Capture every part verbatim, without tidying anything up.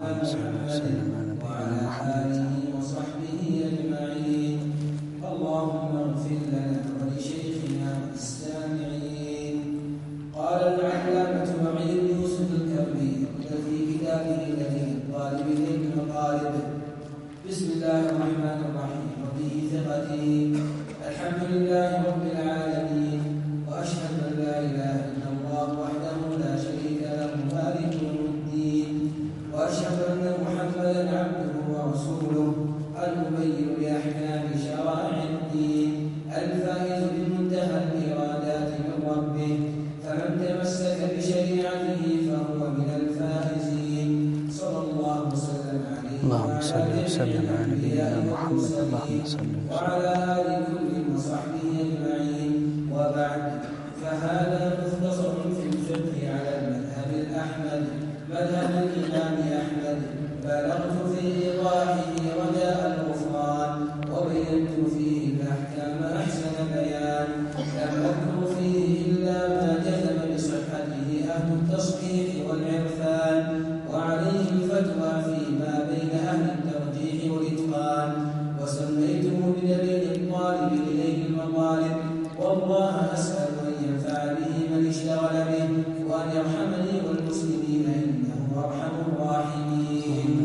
وسلم على نبينا محمد وصحبه أجمعين. اللهم اغفر لنا ولشيخنا والسامعين. قال العلامة معين بن يوسف الكرمي في كتابه الذي طالب العلم وطالب. بسم الله الرحمن الرحيم. وبه ثقتي. الحمد لله رب العالمين، وأشهد أن لا إله إلا الله وحده لا شريك له مالك يوم الدين، وأشهد أن محمدا عبده ورسوله المبين لأحكام شرائع الدين الفائز بمنتهى الإرادات من ربه، فمن تمسك بشريعته فهو من الفائزين. صلى الله وسلم عليه اللهم صل وسلم على نبينا محمد اللهم صل وعلى آل كل وصحبه أجمعين. وبعد، فهذا مختصر في الفقه على المذهب الأحمد، مذهب الإمام أحمد. بلغت في إيضاحه رجاء الغفران، وبينت فيه الأحكام أحسن بيان. لم أذكر فيه إلا ما جزم بصحته أهل التصحيح والعرفان، وعليه الفتوى فيما بين أهل الترجيح والإتقان. وسميته بدليل الطالب إليه المطالب، والله أسأل أن ينفع به من اشتغل به، وأن يرحمني والمسلمين إنه أرحم الراحمين.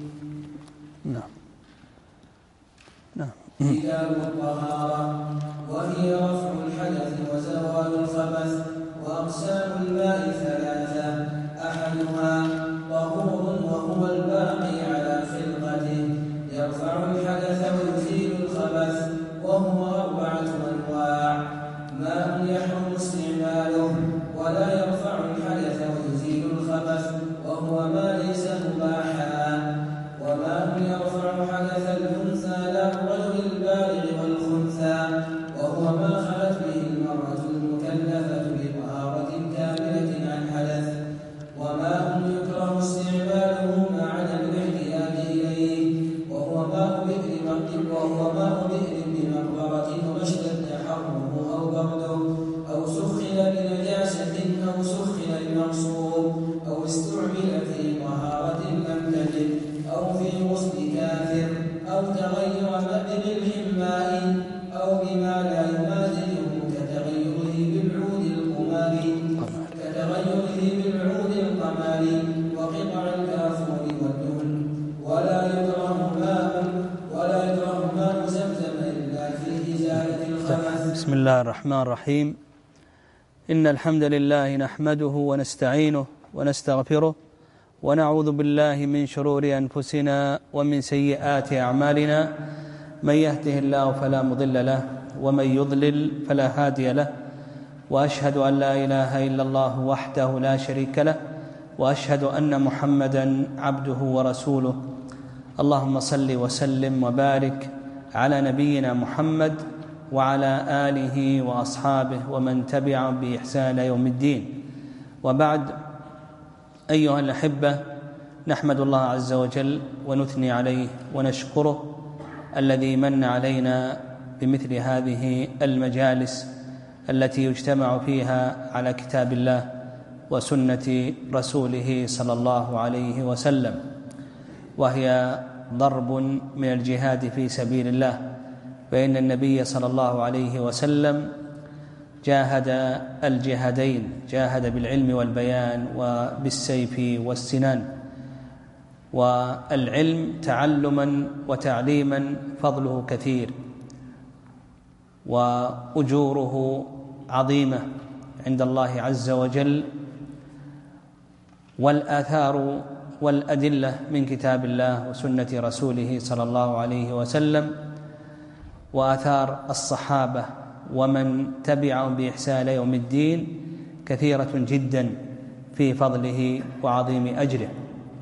نعم نعم. كتاب الطهارة، وهي رفع الحدث وزوال الخبث. وأقسام الماء ثلاثة، أحدها طهور وهو الباقي على خلقته يرفع الحدث ويزيل الخبث، وهو أربعة أنواع: ماء يحرم استعماله ولا يرفع الحدث ويزيل الخبث وهو ما ليس مباحا، وماء يرفع حدث الأنثى لا الرجل البالغ والخنثى وهو ما خلت به المرأة المكلفة بطهارة كاملة عن حدث، وماء يكره استعماله مع عدم الاحتياج إليه وهو ماء بئر وهو ماء بئر بمقبرة وما اشتد حره أو برده أو سخن بنجاسة أو سخن بمغصوب أو استعمل في طهارة لم تجد أو في غسل كافر أو تغير بملح ماء أو بما لا يمازجه كتغيره بالعود القماري كتغيره بالعود القماري وقطع الكافور والدهن. ولا يكره ماء ولا يكره ماء زمزم إلا في إزالة الخبث. بسم الله الرحمن الرحيم. إن الحمد لله نحمده ونستعينه ونستغفره ونعوذ بالله من شرور أنفسنا ومن سيئات أعمالنا، من يهده الله فلا مضل له ومن يضلل فلا هادي له، وأشهد أن لا إله إلا الله وحده لا شريك له، وأشهد أن محمدا عبده ورسوله. اللهم صل وسلم وبارك على نبينا محمد وعلى آله وأصحابه ومن تبعهم بإحسان يوم الدين. وبعد، أيها الأحبة، نحمد الله عز وجل ونثني عليه ونشكره الذي من علينا بمثل هذه المجالس التي يجتمع فيها على كتاب الله وسنة رسوله صلى الله عليه وسلم، وهي ضرب من الجهاد في سبيل الله، فإن النبي صلى الله عليه وسلم جاهد الجهادين، جاهد بالعلم والبيان وبالسيف والسنان. والعلم تعلما وتعليما فضله كثير وأجوره عظيمة عند الله عز وجل، والآثار والأدلة من كتاب الله وسنة رسوله صلى الله عليه وسلم، وآثار الصحابة ومن تبعهم بإحسان يوم الدين كثيرة جدا في فضله وعظيم أجره.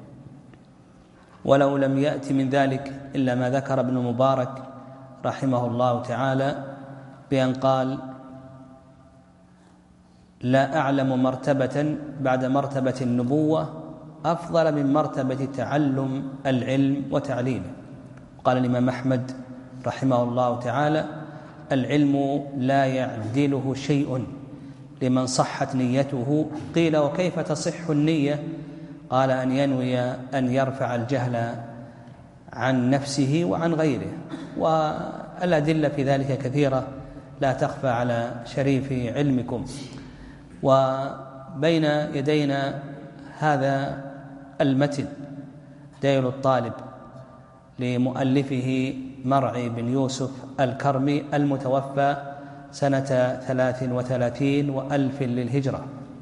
ولو لم يأتي من ذلك إلا ما ذكر ابن مبارك رحمه الله تعالى بأن قال: لا أعلم مرتبة بعد مرتبة النبوة أفضل من مرتبة تعلم العلم وتعليمه. قال الإمام أحمد رحمه الله تعالى: العلم لا يعدله شيء لمن صحت نيته. قيل: وكيف تصح النية؟ قال أن ينوي أن يرفع الجهل عن نفسه وعن غيره، والأدلة في ذلك كثيرة لا تخفى على شريف علمكم. وبين يدينا هذا المتن دليل الطالب لمؤلفه مرعي بن يوسف الكرمي المتوفى سنة ثلاث وثلاثين وألف للهجرة.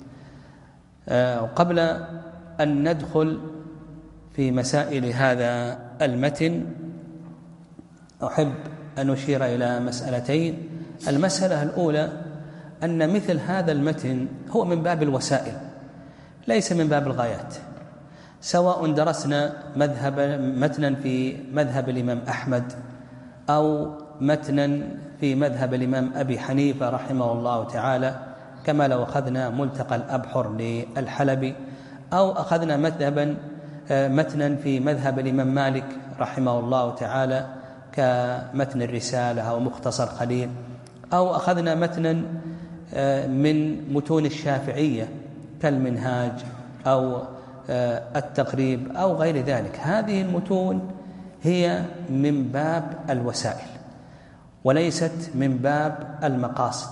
قبل أن ندخل في مسائل هذا المتن أحب أن أشير إلى مسألتين. المسألة الأولى أن مثل هذا المتن هو من باب الوسائل ليس من باب الغايات، سواء درسنا مذهب متنا في مذهب الإمام أحمد أو متنا في مذهب الإمام أبي حنيفة رحمه الله تعالى، كما لو أخذنا ملتقى الأبحر للحلبي، أو أخذنا مذهبا متنا في مذهب الإمام مالك رحمه الله تعالى كمتن الرسالة أو مختصر خليل، أو أخذنا متنا من متون الشافعية كالمنهاج أو التقريب أو غير ذلك. هذه المتون هي من باب الوسائل وليست من باب المقاصد.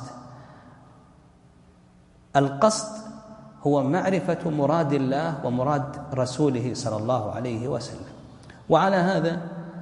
القصد هو معرفة مراد الله ومراد رسوله صلى الله عليه وسلم، وعلى هذا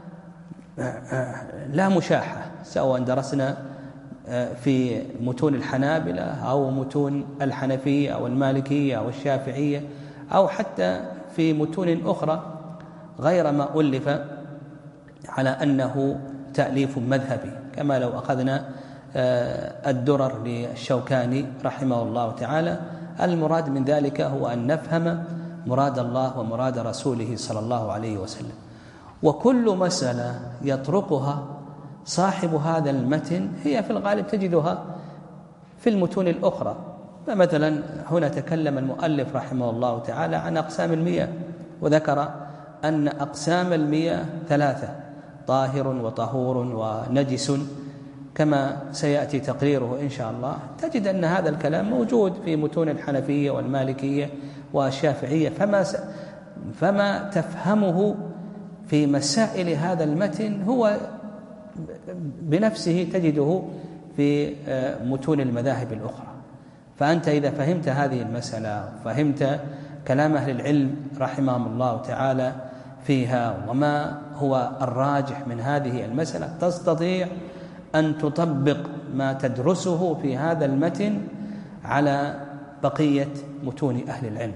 لا مشاحة، سواء درسنا في متون الحنابلة أو متون الحنفية أو المالكية أو الشافعية أو حتى في متون أخرى غير ما ألف على أنه تأليف مذهبي، كما لو أخذنا الدرر للشوكاني رحمه الله تعالى. المراد من ذلك هو أن نفهم مراد الله ومراد رسوله صلى الله عليه وسلم. وكل مسألة يطرقها صاحب هذا المتن هي في الغالب تجدها في المتون الأخرى. فمثلا هنا تكلم المؤلف رحمه الله تعالى عن أقسام المياه، وذكر أن أقسام المياه ثلاثة: طاهر وطهور ونجس، كما سيأتي تقريره إن شاء الله. تجد أن هذا الكلام موجود في متون الحنفية والمالكية والشافعية، فما, فما تفهمه في مسائل هذا المتن هو بنفسه تجده في متون المذاهب الأخرى. فأنت إذا فهمت هذه المسألة وفهمت كلام أهل العلم رحمهم الله تعالى فيها وما هو الراجح من هذه المسألة، تستطيع أن تطبق ما تدرسه في هذا المتن على بقية متون أهل العلم.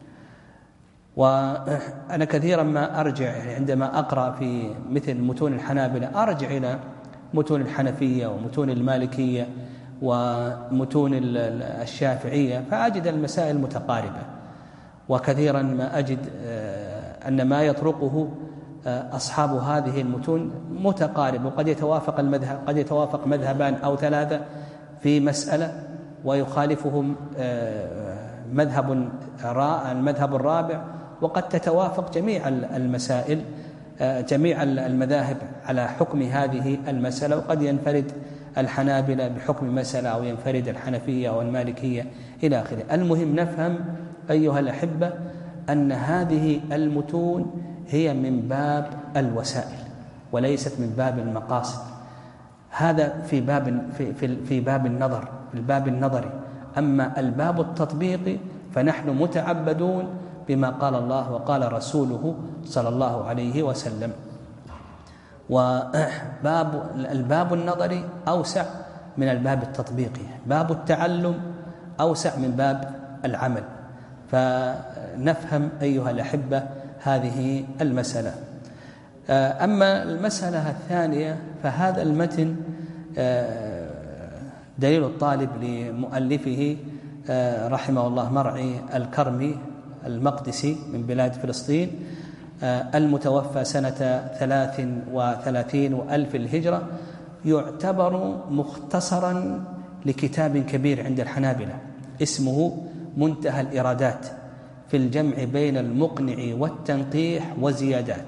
وأنا كثيرا ما أرجع عندما أقرأ في مثل متون الحنابلة أرجع إلى متون الحنفية ومتون المالكية ومتون الشافعية، فأجد المسائل متقاربة، وكثيرا ما أجد أن ما يطرقه أصحاب هذه المتون متقارب، وقد يتوافق المذهب قد يتوافق مذهبان أو ثلاثة في مسألة ويخالفهم مذهب المذهب الرابع، وقد تتوافق جميع المسائل جميع المذاهب على حكم هذه المسألة، وقد ينفرد الحنابلة بحكم مسألة أو ينفرد الحنفية أو المالكية إلى آخره. المهم نفهم أيها الأحبة أن هذه المتون هي من باب الوسائل وليست من باب المقاصد. هذا في باب في في, في باب النظر في الباب النظري. أما الباب التطبيقي فنحن متعبدون بما قال الله وقال رسوله صلى الله عليه وسلم. وباب الباب النظري أوسع من الباب التطبيقي، باب التعلم أوسع من باب العمل. فنفهم أيها الأحبة هذه المسألة. أما المسألة الثانية فهذا المتن دليل الطالب لمؤلفه رحمه الله مرعي الكرمي المقدسي من بلاد فلسطين المتوفى سنة ثلاث وثلاثين وألف الهجرة، يعتبر مختصرا لكتاب كبير عند الحنابلة اسمه منتهى الإرادات في الجمع بين المقنع والتنقيح وزيادات.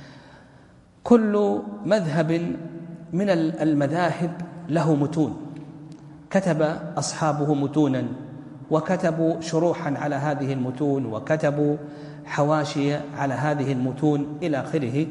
كل مذهب من المذاهب له متون كتب أصحابه متونا وكتبوا شروحا على هذه المتون، وكتبوا حواشي على هذه المتون إلى آخره.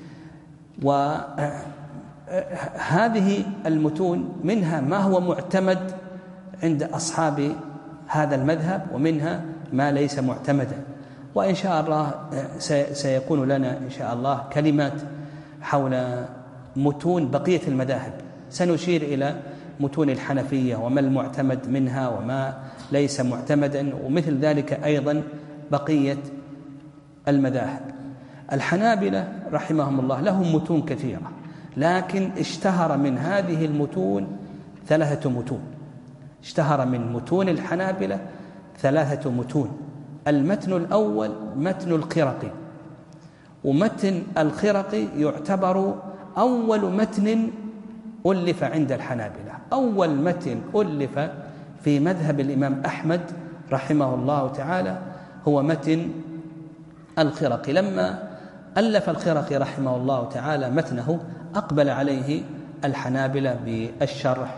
وهذه المتون منها ما هو معتمد عند أصحاب هذا المذهب، ومنها ما ليس معتمدا. وإن شاء الله سيكون لنا إن شاء الله كلمات حول متون بقية المذاهب، سنشير إلى متون الحنفية وما المعتمد منها وما ليس معتمدا، ومثل ذلك أيضا بقية المذاهب. الحنابلة رحمهم الله لهم متون كثيرة، لكن اشتهر من هذه المتون ثلاثة متون. اشتهر من متون الحنابلة ثلاثة متون. المتن الأول متن الخرقي، ومتن الخرقي يعتبر أول متن ألف عند الحنابلة، أول متن ألف في مذهب الإمام أحمد رحمه الله تعالى هو متن الخرقي. لما ألف الخرقي رحمه الله تعالى متنه أقبل عليه الحنابلة بالشرح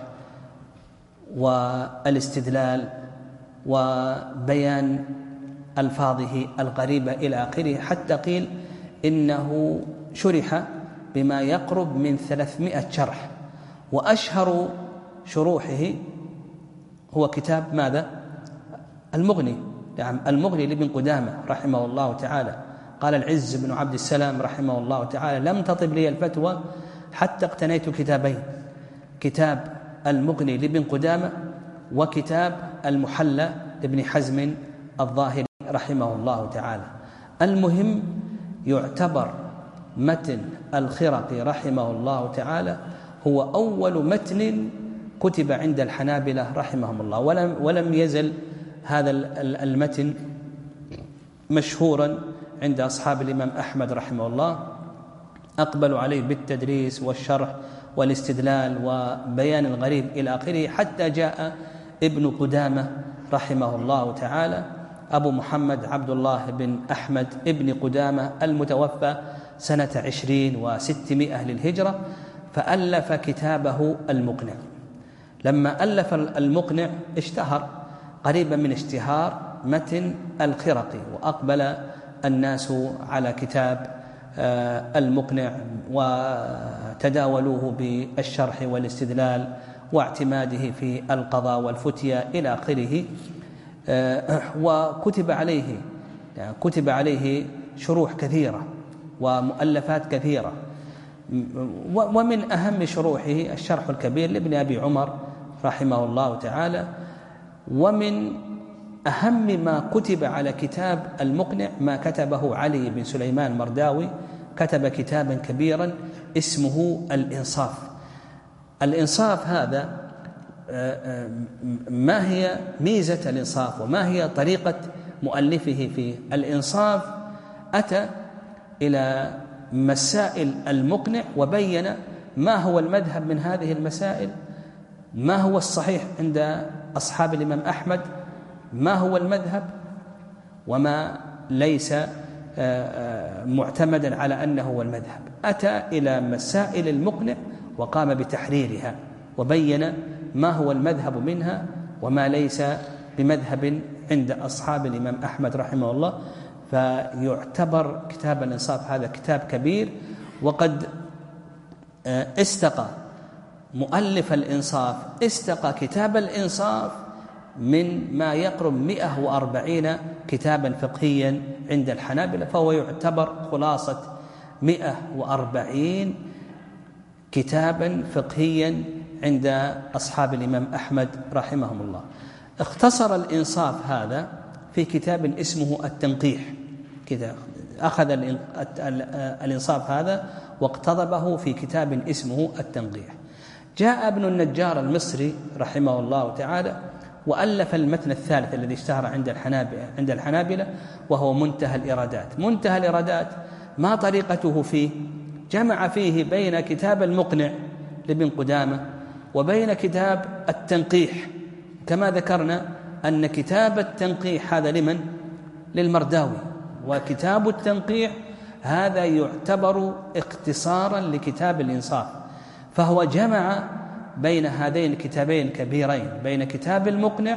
والاستدلال وبيان ألفاظه الغريبة إلى آخره، حتى قيل إنه شرح بما يقرب من ثلاثمائة شرح، وأشهر شروحه هو كتاب ماذا؟ المغني. يعني المغني لابن قدامة رحمه الله تعالى. قال العز بن عبد السلام رحمه الله تعالى: لم تطب لي الفتوى حتى اقتنيت كتابين، كتاب المغني لابن قدامة وكتاب المحلى لابن حزم الظاهري رحمه الله تعالى. المهم، يعتبر متن الخرقي رحمه الله تعالى هو أول متن كتب عند الحنابلة رحمهم الله، ولم, ولم يزل هذا المتن مشهورا عند أصحاب الإمام أحمد رحمه الله، أقبلوا عليه بالتدريس والشرح والاستدلال وبيان الغريب إلى آخره، حتى جاء ابن قدامة رحمه الله تعالى أبو محمد عبد الله بن أحمد ابن قدامة المتوفى سنة عشرين وستمائة للهجرة، فألف كتابه المقنع. لما ألف المقنع اشتهر قريبا من اشتهار متن الخرقي، وأقبل الناس على كتاب المقنع وتداولوه بالشرح والاستدلال واعتماده في القضاء والفتية إلى آخره. وكتب عليه يعني كتب عليه شروح كثيرة ومؤلفات كثيرة، ومن أهم شروحه الشرح الكبير لابن أبي عمر رحمه الله تعالى. ومن أهم ما كتب على كتاب المقنع ما كتبه علي بن سليمان المرداوي، كتب كتابا كبيرا اسمه الإنصاف. الإنصاف هذا ما هي ميزة الإنصاف وما هي طريقة مؤلفه فيه؟ الإنصاف أتى إلى مسائل المقنع وبين ما هو المذهب من هذه المسائل، ما هو الصحيح عند أصحاب الإمام أحمد، ما هو المذهب وما ليس معتمدا على أنه هو المذهب. أتى إلى مسائل المقنع وقام بتحريرها وبين ما هو المذهب منها وما ليس بمذهب عند أصحاب الإمام أحمد رحمه الله. فيعتبر كتاب الإنصاف هذا كتاب كبير، وقد استقى مؤلف الإنصاف استقى كتاب الإنصاف من ما يقرب مئة وأربعين كتابا فقهيا عند الحنابلة، فهو يعتبر خلاصة مئة وأربعين كتابا فقهيا عند أصحاب الإمام أحمد رحمهم الله. اختصر الإنصاف هذا في كتاب اسمه التنقيح، كذا أخذ الإنصاف هذا واقتضبه في كتاب اسمه التنقيح. جاء ابن النجار المصري رحمه الله تعالى وألف المتن الثالث الذي اشتهر عند الحنابلة عند الحنابلة وهو منتهى الإرادات. منتهى الإرادات ما طريقته فيه؟ جمع فيه بين كتاب المقنع لابن قدامة وبين كتاب التنقيح. كما ذكرنا أن كتاب التنقيح هذا لمن؟ للمرداوي، وكتاب التنقيح هذا يعتبر اختصارا لكتاب الإنصاف، فهو جمع بين هذين الكتابين الكبيرين، بين كتاب المقنع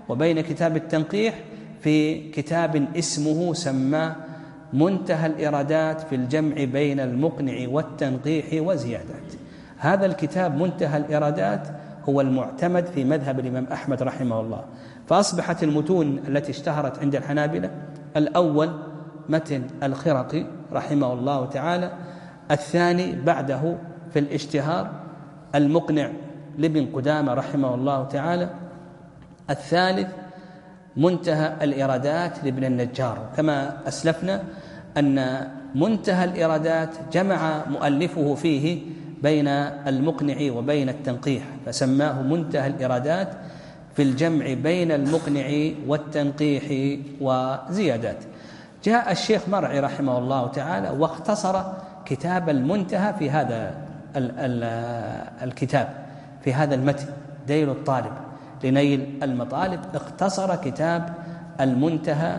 وبين كتاب التنقيح في كتاب اسمه سماه منتهى الإرادات في الجمع بين المقنع والتنقيح وزيادات. هذا الكتاب منتهى الإرادات هو المعتمد في مذهب الإمام أحمد رحمه الله. فأصبحت المتون التي اشتهرت عند الحنابلة: الأول متن الخرقي رحمه الله تعالى، الثاني بعده في الاشتهار المقنع لابن قدامة رحمه الله تعالى، الثالث منتهى الإرادات لابن النجار. كما أسلفنا أن منتهى الإرادات جمع مؤلفه فيه بين المقنع وبين التنقيح، فسماه منتهى الإرادات في الجمع بين المقنع والتنقيح وزيادات. جاء الشيخ مرعي رحمه الله تعالى واختصر كتاب المنتهى في هذا ال ال الكتاب، في هذا المتن ديل الطالب لنيل المطالب، اختصر كتاب المنتهى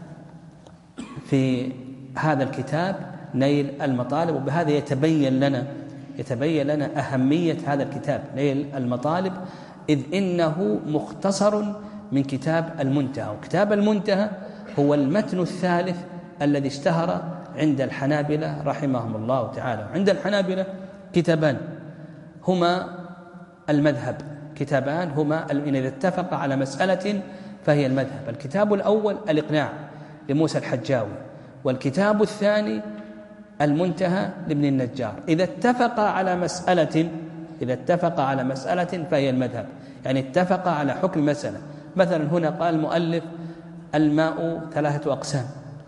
في هذا الكتاب نيل المطالب. وبهذا يتبين لنا يتبين لنا أهمية هذا الكتاب نيل المطالب، إذ إنه مختصر من كتاب المنتهى. وكتاب المنتهى هو المتن الثالث الذي اشتهر عند الحنابلة رحمهم الله تعالى. عند الحنابلة كتابان هما المذهب، كتابان هما إن إذا اتفق على مسألة فهي المذهب. الكتاب الأول الإقناع لموسى الحجاوي، والكتاب الثاني المنتهى لابن النجار. إذا اتفق على مسألة إذا اتفق على مسألة فهي المذهب، يعني اتفق على حكم مسألة. مثلا هنا قال المؤلف الماء ثلاثة أقسام،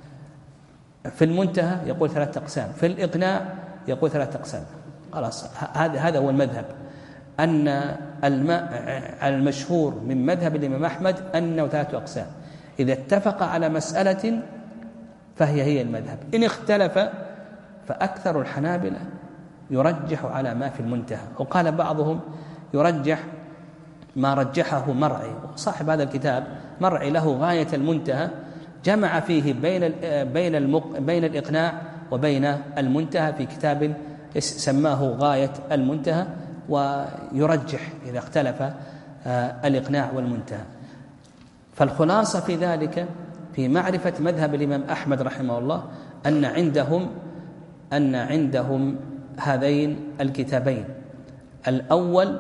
في المنتهى يقول ثلاثة أقسام، في الإقناع يقول ثلاثة أقسام. خلاص هذا هذا هو المذهب، أن الماء المشهور من مذهب الإمام أحمد أنه ثلاثة أقسام. إذا اتفق على مسألة فهي هي المذهب. إن اختلف فأكثر الحنابلة يرجح على ما في المنتهى، وقال بعضهم يرجح ما رجحه مرعي، صاحب هذا الكتاب مرعي له غاية المنتهى، جمع فيه بين بين المق بين الإقناع وبين المنتهى في كتاب سماه غاية المنتهى، ويرجح إذا اختلف الإقناع والمنتهى. فالخلاصة في ذلك في معرفة مذهب الإمام أحمد رحمه الله أن عندهم أن عندهم هذين الكتابين، الأول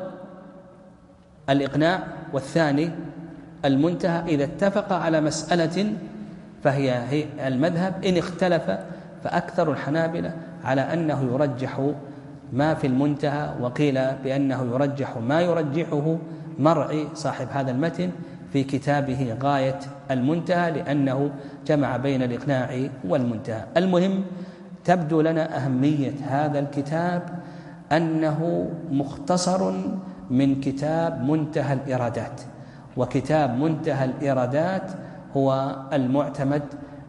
الإقناع والثاني المنتهى. إذا اتفق على مسألة فهي هي المذهب، إن اختلف فأكثر الحنابلة على أنه يرجح ما في المنتهى، وقيل بأنه يرجح ما يرجحه مرعي صاحب هذا المتن في كتابه غاية المنتهى، لأنه جمع بين الإقناع والمنتهى. المهم تبدو لنا أهمية هذا الكتاب أنه مختصر من كتاب منتهى الإرادات، وكتاب منتهى الإرادات هو المعتمد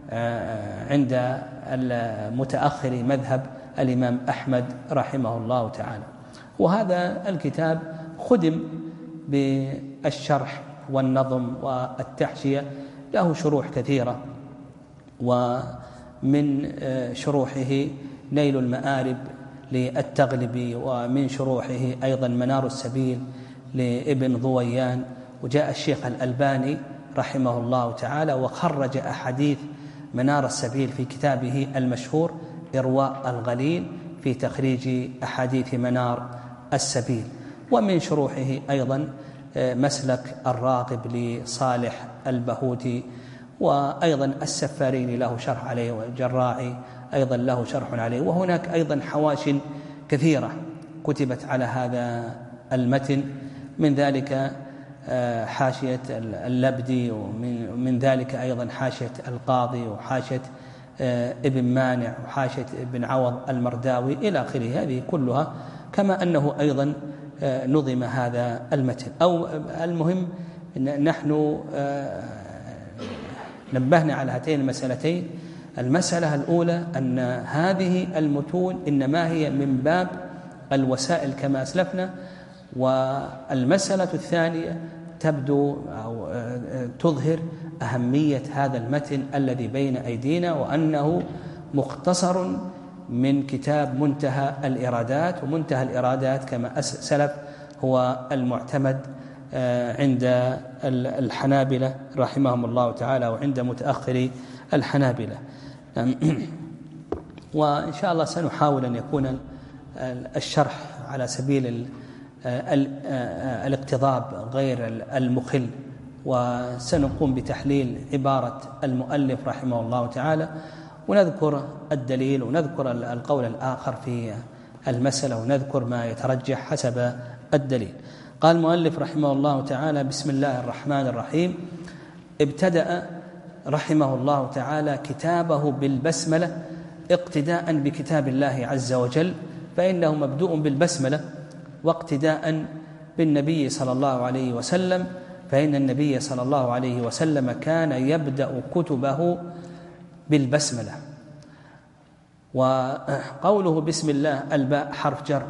عند المتأخر مذهب الإمام أحمد رحمه الله تعالى. وهذا الكتاب خدم بالشرح والنظم والتحشية، له شروح كثيرة، ومن شروحه نيل المآرب للتغلبي، ومن شروحه أيضا منار السبيل لابن ضويان. وجاء الشيخ الألباني رحمه الله تعالى وخرج أحاديث منار السبيل في كتابه المشهور إرواء الغليل في تخريج أحاديث منار السبيل. ومن شروحه أيضا مسلك الراغب لصالح البهوتي، وأيضا السفاريني له شرح عليه، والجراعي أيضا له شرح عليه. وهناك أيضا حواش كثيرة كتبت على هذا المتن، من ذلك حاشية اللبدي، ومن ذلك أيضا حاشية القاضي، وحاشية ابن مانع، وحاشية ابن عوض المرداوي إلى آخره. هذه كلها، كما أنه أيضا نظم هذا المتن. أو المهم نحن نبهنا على هاتين المسألتين. المسألة الأولى أن هذه المتون إنما هي من باب الوسائل كما أسلفنا، والمسألة الثانية تبدو أو تظهر أهمية هذا المتن الذي بين أيدينا، وأنه مختصر من كتاب منتهى الإرادات. ومنتهى الإرادات كما سلف هو المعتمد عند الحنابلة رحمهم الله تعالى وعند متأخر الحنابلة. وإن شاء الله سنحاول أن يكون الشرح على سبيل الاقتضاب غير المخل، وسنقوم بتحليل عبارة المؤلف رحمه الله تعالى، ونذكر الدليل ونذكر القول الآخر في المسألة ونذكر ما يترجح حسب الدليل. قال المؤلف رحمه الله تعالى: بسم الله الرحمن الرحيم. ابتدأ رحمه الله تعالى كتابه بالبسملة اقتداء بكتاب الله عز وجل، فإنه مبدوء بالبسملة، واقتداء بالنبي صلى الله عليه وسلم، فإن النبي صلى الله عليه وسلم كان يبدأ كتبه بالبسملة. وقوله بسم الله الباء حرف جر،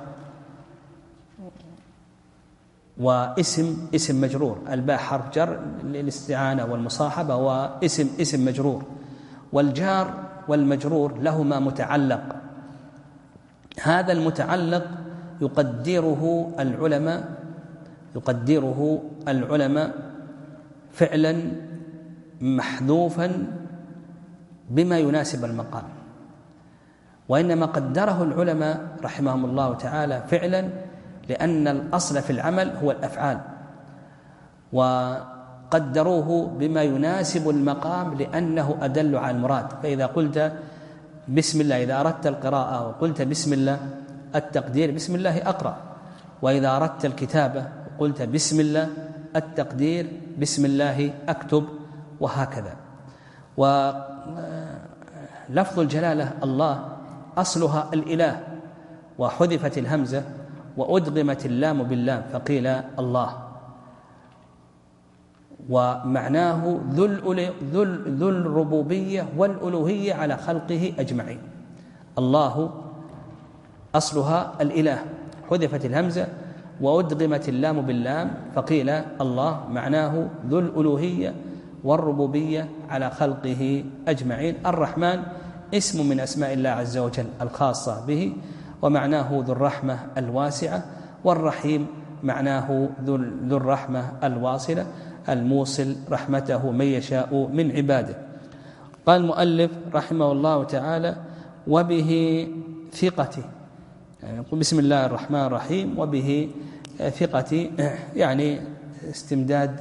واسم اسم مجرور. الباء حرف جر للاستعانة والمصاحبة، واسم اسم مجرور، والجار والمجرور لهما متعلق. هذا المتعلق يقدره العلماء يقدره العلماء فعلا محذوفا بما يناسب المقام، وإنما قدره العلماء رحمهم الله تعالى فعلا لأن الأصل في العمل هو الأفعال، وقدروه بما يناسب المقام لأنه أدل على المراد. فإذا قلت بسم الله، إذا أردت القراءة وقلت بسم الله، التقدير بسم الله أقرأ، وإذا أردت الكتابة وقلت بسم الله، التقدير بسم الله أكتب، وهكذا. ولفظ الجلالة الله أصلها الإله، وحذفت الهمزة وأدغمت اللام باللام فقيل الله، ومعناه ذو الربوبية والألوهية على خلقه أجمعين. الله أصلها الإله، حذفت الهمزة وأدغمت اللام باللام فقيل الله، معناه ذو الألوهية والربوبية على خلقه أجمعين. الرحمن اسم من أسماء الله عز وجل الخاصة به، ومعناه ذو الرحمة الواسعة، والرحيم معناه ذو الرحمة الواصلة الموصل رحمته من يشاء من عباده. قال المؤلف رحمه الله تعالى: وبه ثقتي، يعني بسم الله الرحمن الرحيم وبه ثقتي، يعني استمداد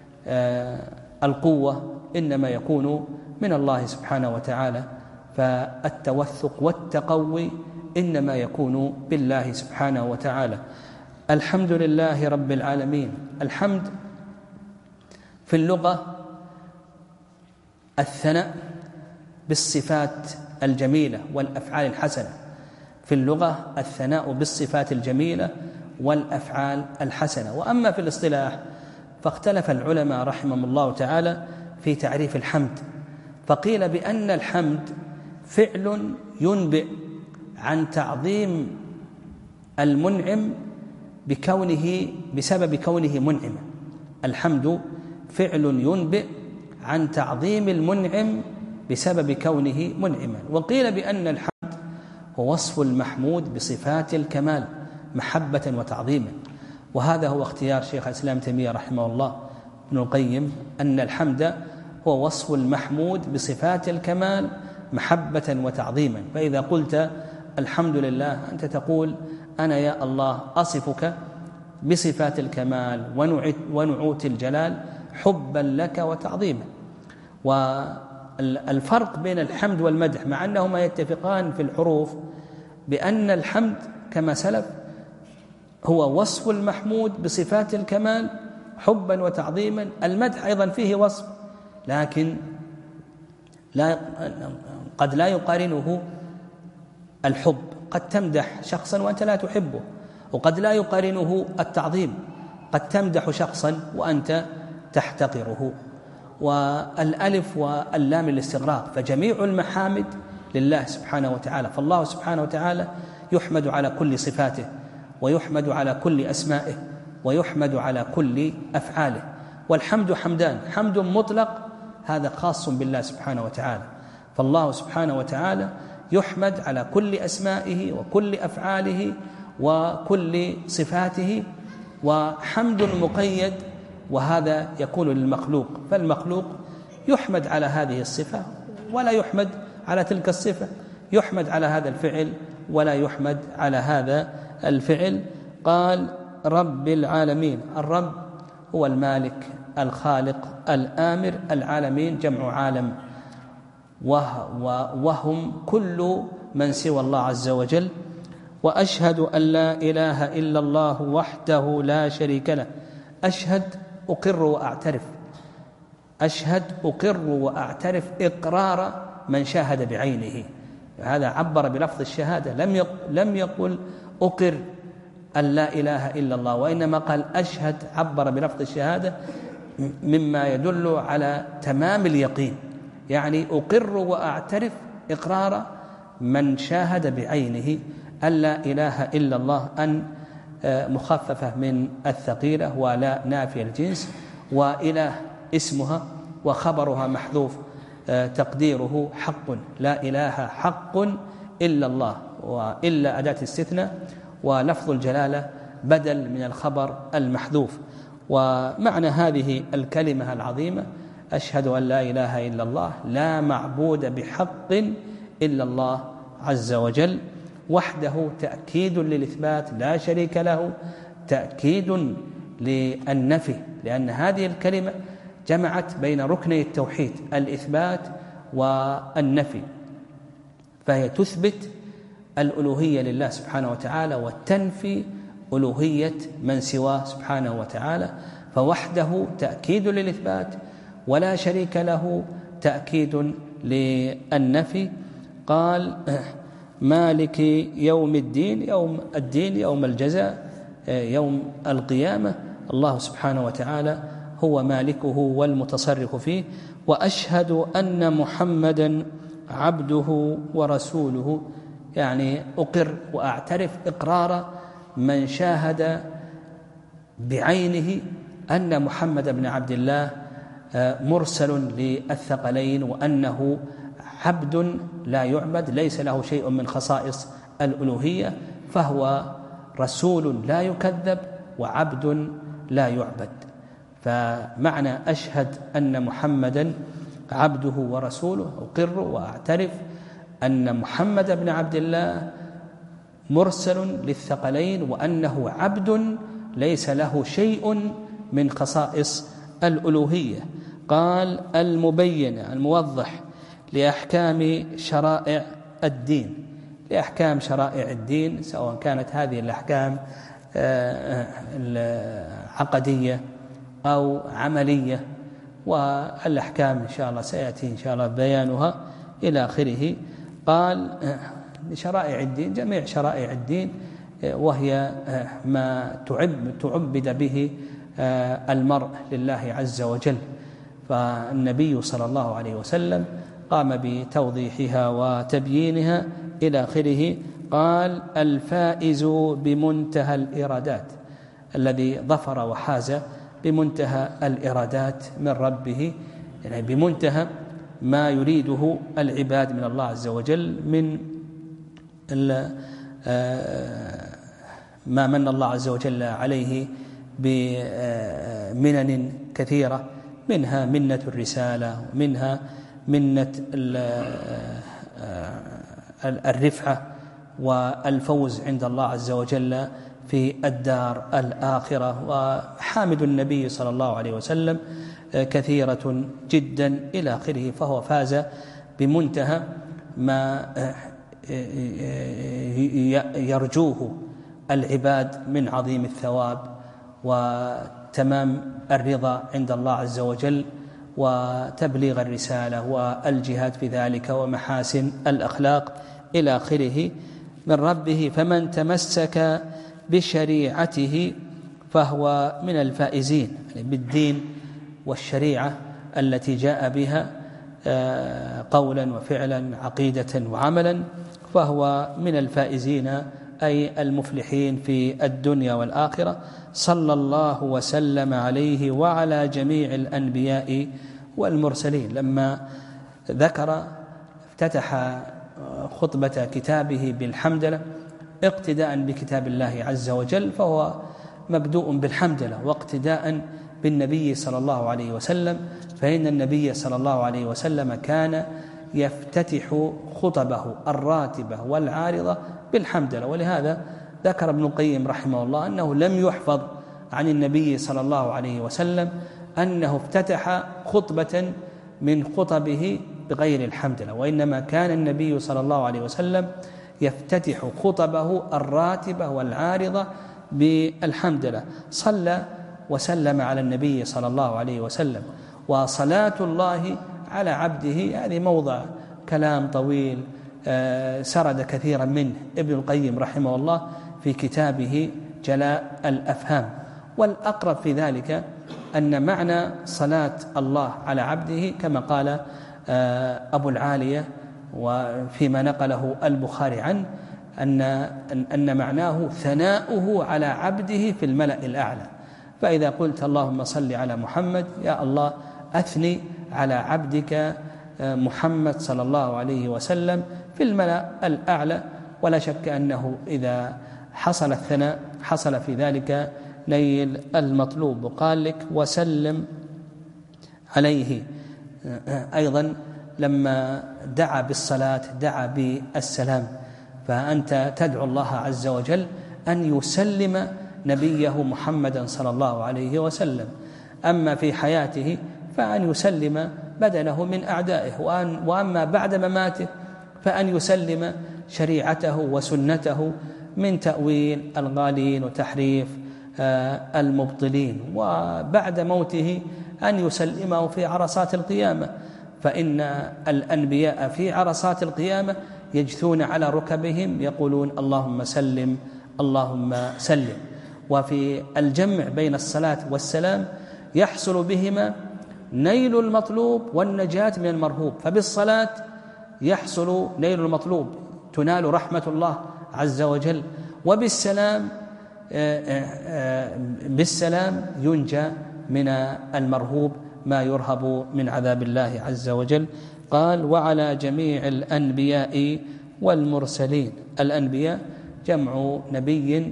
القوة إنما يكون من الله سبحانه وتعالى، فالتوثق والتقوي إنما يكون بالله سبحانه وتعالى. الحمد لله رب العالمين. الحمد في اللغة الثناء بالصفات الجميلة والأفعال الحسنة، في اللغة الثناء بالصفات الجميلة والأفعال الحسنة. وأما في الاصطلاح فاختلف العلماء رحمهم الله تعالى في تعريف الحمد، فقيل بأن الحمد فعل ينبئ عن تعظيم المنعم بكونه بسبب كونه منعما. الحمد فعل ينبئ عن تعظيم المنعم بسبب كونه منعما. وقيل بأن الحمد هو وصف المحمود بصفات الكمال محبة وتعظيما، وهذا هو اختيار شيخ الإسلام تيمية رحمه الله ابن القيم، أن الحمد هو وصف المحمود بصفات الكمال محبة وتعظيما. فإذا قلت الحمد لله أنت تقول أنا يا الله أصفك بصفات الكمال ونعوت الجلال حبا لك وتعظيما. والفرق بين الحمد والمدح مع أنهما يتفقان في الحروف بأن الحمد كما سلف هو وصف المحمود بصفات الكمال حبا وتعظيما. المدح أيضا فيه وصف، لكن لا قد لا يقارنه الحب، قد تمدح شخصا وأنت لا تحبه، وقد لا يقارنه التعظيم، قد تمدح شخصا وأنت تحتقره. والألف واللام الاستغراق، فجميع المحامد لله سبحانه وتعالى، فالله سبحانه وتعالى يحمد على كل صفاته، ويحمد على كل أسمائه، ويحمد على كل أفعاله. والحمد حمدان، حمد مطلق هذا خاص بالله سبحانه وتعالى، فالله سبحانه وتعالى يحمد على كل أسمائه وكل أفعاله وكل صفاته. وحمد مقيد وهذا يكون للمخلوق، فالمخلوق يحمد على هذه الصفة ولا يحمد على تلك الصفة، يحمد على هذا الفعل ولا يحمد على هذا الفعل. قال رب العالمين. الرب هو المالك الخالق الآمر، العالمين جمع عالم، وهم كل من سوى الله عز وجل. وأشهد أن لا إله إلا الله وحده لا شريك له. أشهد أقر وأعترف، أشهد أقر وأعترف إقرار من شاهد بعينه، هذا عبر بلفظ الشهادة، لم لم يقل أقر أن لا إله إلا الله، وإنما قال أشهد، عبر بلفظ الشهادة مما يدل على تمام اليقين، يعني أقر وأعترف إقرار من شاهد بعينه أن لا إله إلا الله، أن مخففة من الثقيلة ولا نافي الجنس، وإله اسمها وخبرها محذوف تقديره حق، لا إله حق إلا الله، وإلا أداة استثناء، ولفظ الجلالة بدل من الخبر المحذوف. ومعنى هذه الكلمة العظيمة أشهد أن لا إله إلا الله، لا معبود بحق إلا الله عز وجل وحده، تأكيد للإثبات، لا شريك له تأكيد للنفي، لأن هذه الكلمة جمعت بين ركني التوحيد الإثبات والنفي، فهي تثبت الألوهية لله سبحانه وتعالى وتنفي ألوهية من سواه سبحانه وتعالى، فوحده تأكيد للإثبات ولا شريك له تأكيد للنفي. قال مالك يوم الدين، يوم الدين يوم الجزاء يوم القيامة، الله سبحانه وتعالى هو مالكه والمتصرف فيه. وأشهد أن محمدا عبده ورسوله، يعني أقر وأعترف إقرار من شاهد بعينه أن محمد بن عبد الله مرسل للثقلين، وأنه عبد لا يعبد، ليس له شيء من خصائص الألوهية، فهو رسول لا يكذب وعبد لا يعبد. فمعنى أشهد أن محمدا عبده ورسوله، أقر وأعترف أن محمد بن عبد الله مرسل للثقلين، وأنه عبد ليس له شيء من خصائص الألوهية. قال المبين الموضح لأحكام شرائع الدين، لأحكام شرائع الدين، سواء كانت هذه الأحكام العقدية أو عملية، والأحكام إن شاء الله سيأتي إن شاء الله بيانها إلى آخره. قال شرائع الدين جميع شرائع الدين، وهي ما تعبد به المرء لله عز وجل، فالنبي صلى الله عليه وسلم قام بتوضيحها وتبيينها إلى آخره. قال الفائز بمنتهى الإرادات، الذي ظفر وحاز بمنتهى الإرادات من ربه، يعني بمنتهى ما يريده العباد من الله عز وجل، من ما من الله عز وجل عليه بمنن كثيرة، منها منة الرسالة، ومنها منة الرفعة والفوز عند الله عز وجل في الدار الآخرة. وحامد النبي صلى الله عليه وسلم كثيرة جدا إلى آخره، فهو فاز بمنتهى ما يرجوه العباد من عظيم الثواب وتمام الرضا عند الله عز وجل، وتبليغ الرسالة والجهاد في ذلك، ومحاسن الأخلاق إلى آخره من ربه. فمن تمسك بشريعته فهو من الفائزين، يعني بالدين والشريعة التي جاء بها قولا وفعلا عقيدة وعملا، فهو من الفائزين أي المفلحين في الدنيا والآخرة. صلى الله وسلم عليه وعلى جميع الأنبياء والمرسلين. لما ذكر افتتح خطبة كتابه بالحمدلة اقتداء بكتاب الله عز وجل، فهو مبدوء بالحمدلة واقتداء بالنبي صلى الله عليه وسلم، فإن النبي صلى الله عليه وسلم كان يفتتح خطبه الراتبة والعارضة بالحمدلله. ولهذا ذكر ابن القيم رحمه الله أنه لم يحفظ عن النبي صلى الله عليه وسلم أنه افتتح خطبة من خطبه بغير الحمدلله، وإنما كان النبي صلى الله عليه وسلم يفتتح خطبه الراتبة والعارضة بالحمدلله. صلى وسلم على النبي صلى الله عليه وسلم. وصلاة الله على عبده هذه موضع كلام طويل سرد كثيرا منه ابن القيم رحمه الله في كتابه جلاء الأفهام. والأقرب في ذلك أن معنى صلاة الله على عبده كما قال أبو العالية وفيما نقله البخاري عنه أن أن معناه ثناؤه على عبده في الملأ الأعلى. فإذا قلت اللهم صل على محمد، يا الله أثني على عبدك محمد صلى الله عليه وسلم في الملأ الأعلى. ولا شك أنه إذا حصل الثناء حصل في ذلك نيل المطلوب. وقال لك وسلم عليه أيضا لما دعا بالصلاة دعا بالسلام، فأنت تدعو الله عز وجل أن يسلم نبيه محمدا صلى الله عليه وسلم. أما في حياته فأن يسلم بدنه من أعدائه، وأما بعد مماته فأن يسلم شريعته وسنته من تأويل الغالين وتحريف المبطلين، وبعد موته أن يسلمه في عرصات القيامة، فإن الأنبياء في عرصات القيامة يجثون على ركبهم يقولون اللهم سلم اللهم سلم. وفي الجمع بين الصلاة والسلام يحصل بهما نيل المطلوب والنجاة من المرهوب. فبالصلاة يحصل نيل المطلوب، تنال رحمة الله عز وجل، وبالسلام بالسلام ينجى من المرهوب ما يرهب من عذاب الله عز وجل. قال وعلى جميع الأنبياء والمرسلين. الأنبياء جمع نبي،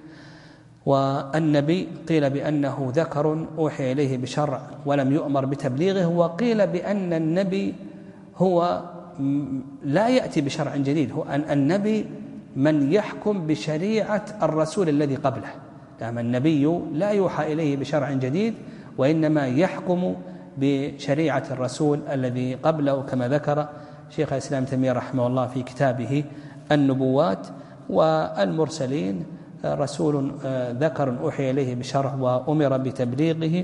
والنبي قيل بأنه ذكر أوحي إليه بشرع ولم يؤمر بتبليغه، وقيل بأن النبي هو لا يأتي بشرع جديد، هو أن النبي من يحكم بشريعة الرسول الذي قبله. نعم، النبي لا يوحى إليه بشرع جديد وإنما يحكم بشريعة الرسول الذي قبله، كما ذكر شيخ الإسلام تيمية رحمه الله في كتابه النبوات. والمرسلين رسول ذكر أوحي إليه بشرع وأمر بتبليغه.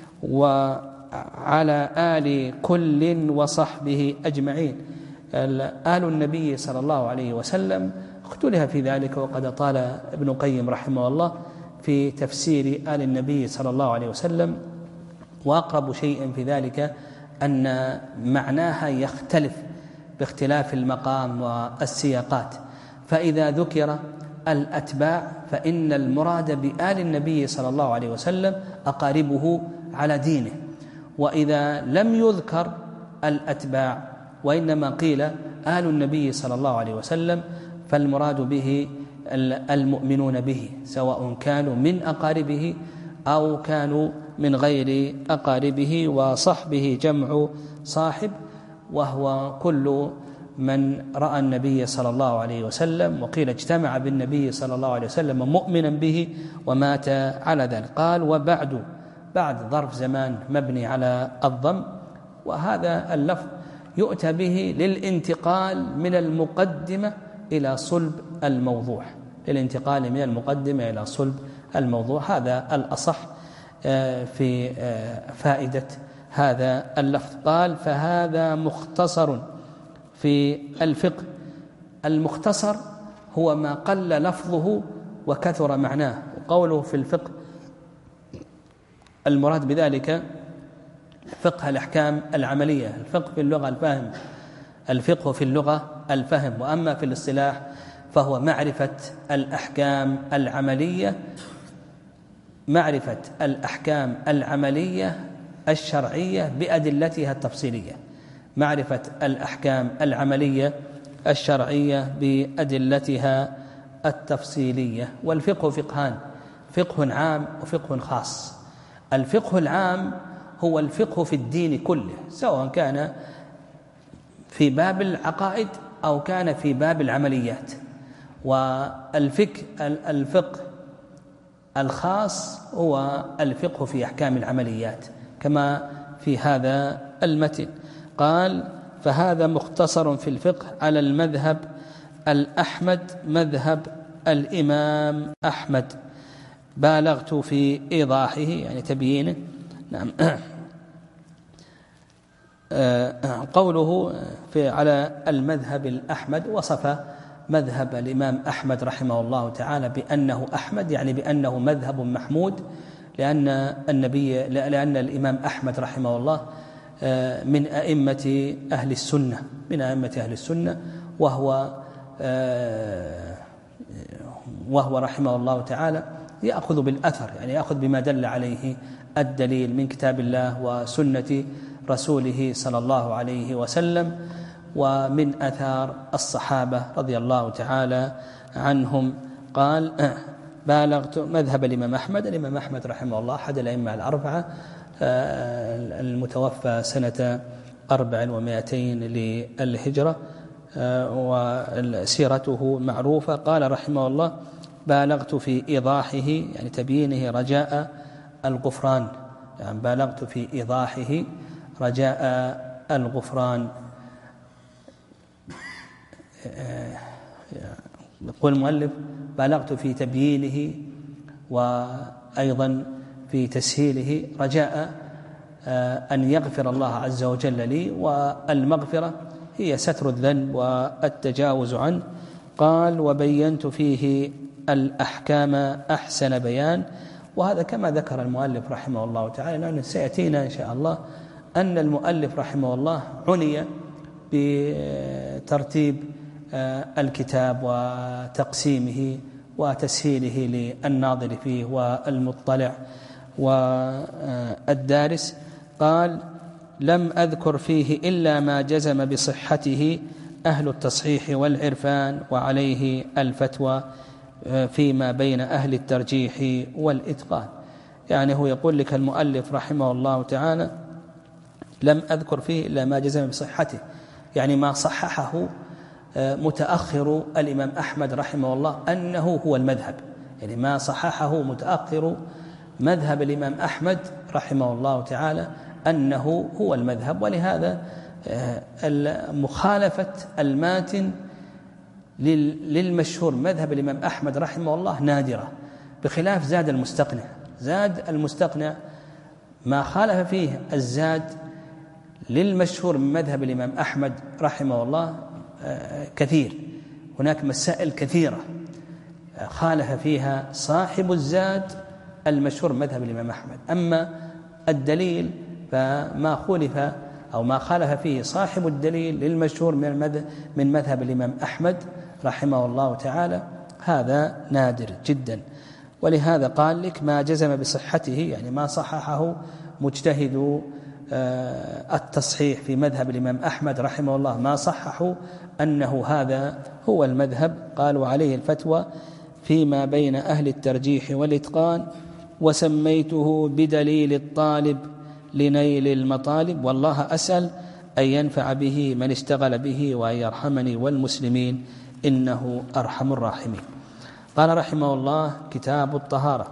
وعلى آل كل وصحبه أجمعين. آل النبي صلى الله عليه وسلم اختلف في ذلك، وقد طال ابن القيم رحمه الله في تفسير آل النبي صلى الله عليه وسلم. وأقرب شيء في ذلك أن معناها يختلف باختلاف المقام والسياقات. فإذا ذكر الأتباع فإن المراد بآل النبي صلى الله عليه وسلم أقاربه على دينه، وإذا لم يذكر الأتباع وإنما قيل آل النبي صلى الله عليه وسلم فالمراد به المؤمنون به، سواء كانوا من أقاربه أو كانوا من غير أقاربه. وصحبه جمع صاحب، وهو كل من رأى النبي صلى الله عليه وسلم، وقيل اجتمع بالنبي صلى الله عليه وسلم مؤمنا به ومات على ذلك. قال وبعد، بعد ظرف زمان مبني على الضم، وهذا اللفظ يؤتى به للانتقال من المقدمة إلى صلب الموضوع، للانتقال من المقدمة إلى صلب الموضوع. هذا الأصح في فائدة هذا اللفظ. قال فهذا مختصر في الفقه. المختصر هو ما قل لفظه وكثر معناه. وقوله في الفقه المراد بذلك فقه الأحكام العملية. الفقه في اللغة الفهم، الفقه في اللغة الفهم. وأما في الاصطلاح فهو معرفة الأحكام العملية، معرفة الأحكام العملية الشرعية بأدلتها التفصيلية، معرفة الأحكام العملية الشرعية بأدلتها التفصيلية. والفقه فقهان، فقه عام وفقه خاص. الفقه العام هو الفقه في الدين كله، سواء كان في باب العقائد أو كان في باب العمليات. والفقه الفقه الخاص هو الفقه في أحكام العمليات كما في هذا المتن. قال: فهذا مختصر في الفقه على المذهب الأحمد مذهب الإمام أحمد. بالغت في إيضاحه يعني تبيينه. نعم. قوله في على المذهب الأحمد وصف مذهب الإمام أحمد رحمه الله تعالى بأنه أحمد، يعني بأنه مذهب محمود، لأن النبي لأن الإمام أحمد رحمه الله من أئمة أهل السنة من أئمة أهل السنة وهو وهو رحمه الله تعالى يأخذ بالأثر، يعني يأخذ بما دل عليه الدليل من كتاب الله وسنة رسوله صلى الله عليه وسلم ومن أثار الصحابة رضي الله تعالى عنهم. قال: بالغت مذهب الإمام أحمد. الإمام أحمد رحمه الله أحد الأئمة الأربعة المتوفى سنة أربع ومائتين للهجرة، وسيرته معروفة. قال رحمه الله: بالغت في إيضاحه يعني تبيينه رجاء الغفران، يعني بالغت في إيضاحه رجاء الغفران. يقول المؤلف: بالغت في تبيينه وأيضا في تسهيله رجاء أن يغفر الله عز وجل لي، والمغفرة هي ستر الذنب والتجاوز عنه. قال: وبينت فيه الأحكام أحسن بيان. وهذا كما ذكر المؤلف رحمه الله تعالى، لأنه سيأتينا إن شاء الله أن المؤلف رحمه الله عني بترتيب الكتاب وتقسيمه وتسهيله للناظر فيه والمطلع والدارس. قال: لم أذكر فيه إلا ما جزم بصحته أهل التصحيح والعرفان، وعليه الفتوى فيما بين أهل الترجيح والإتقان. يعني هو يقول لك المؤلف رحمه الله تعالى: لم أذكر فيه إلا ما جزم بصحته، يعني ما صححه متأخر الإمام أحمد رحمه الله أنه هو المذهب، يعني ما صححه متأخر مذهب الإمام أحمد رحمه الله تعالى أنه هو المذهب. ولهذا مخالفة الماتن للمشهور مذهب الإمام أحمد رحمه الله نادرة، بخلاف زاد المستقنع. زاد المستقنع ما خالف فيه الزاد للمشهور من مذهب الإمام أحمد رحمه الله كثير. هناك مسائل كثيرة خالف فيها صاحب الزاد المشهور مذهب الإمام أحمد، أما الدليل فما خالف أو ما خالف فيه صاحب الدليل للمشهور من مذهب الإمام أحمد رحمه الله تعالى هذا نادر جدا. ولهذا قال لك ما جزم بصحته، يعني ما صححه مجتهد التصحيح في مذهب الإمام أحمد رحمه الله، ما صححوا أنه هذا هو المذهب. قال: وعليه الفتوى فيما بين أهل الترجيح والإتقان، وسميته بدليل الطالب لنيل المطالب، والله أسأل أن ينفع به من اشتغل به وأن يرحمني والمسلمين إنه أرحم الراحمين. قال رحمه الله: كتاب الطهارة.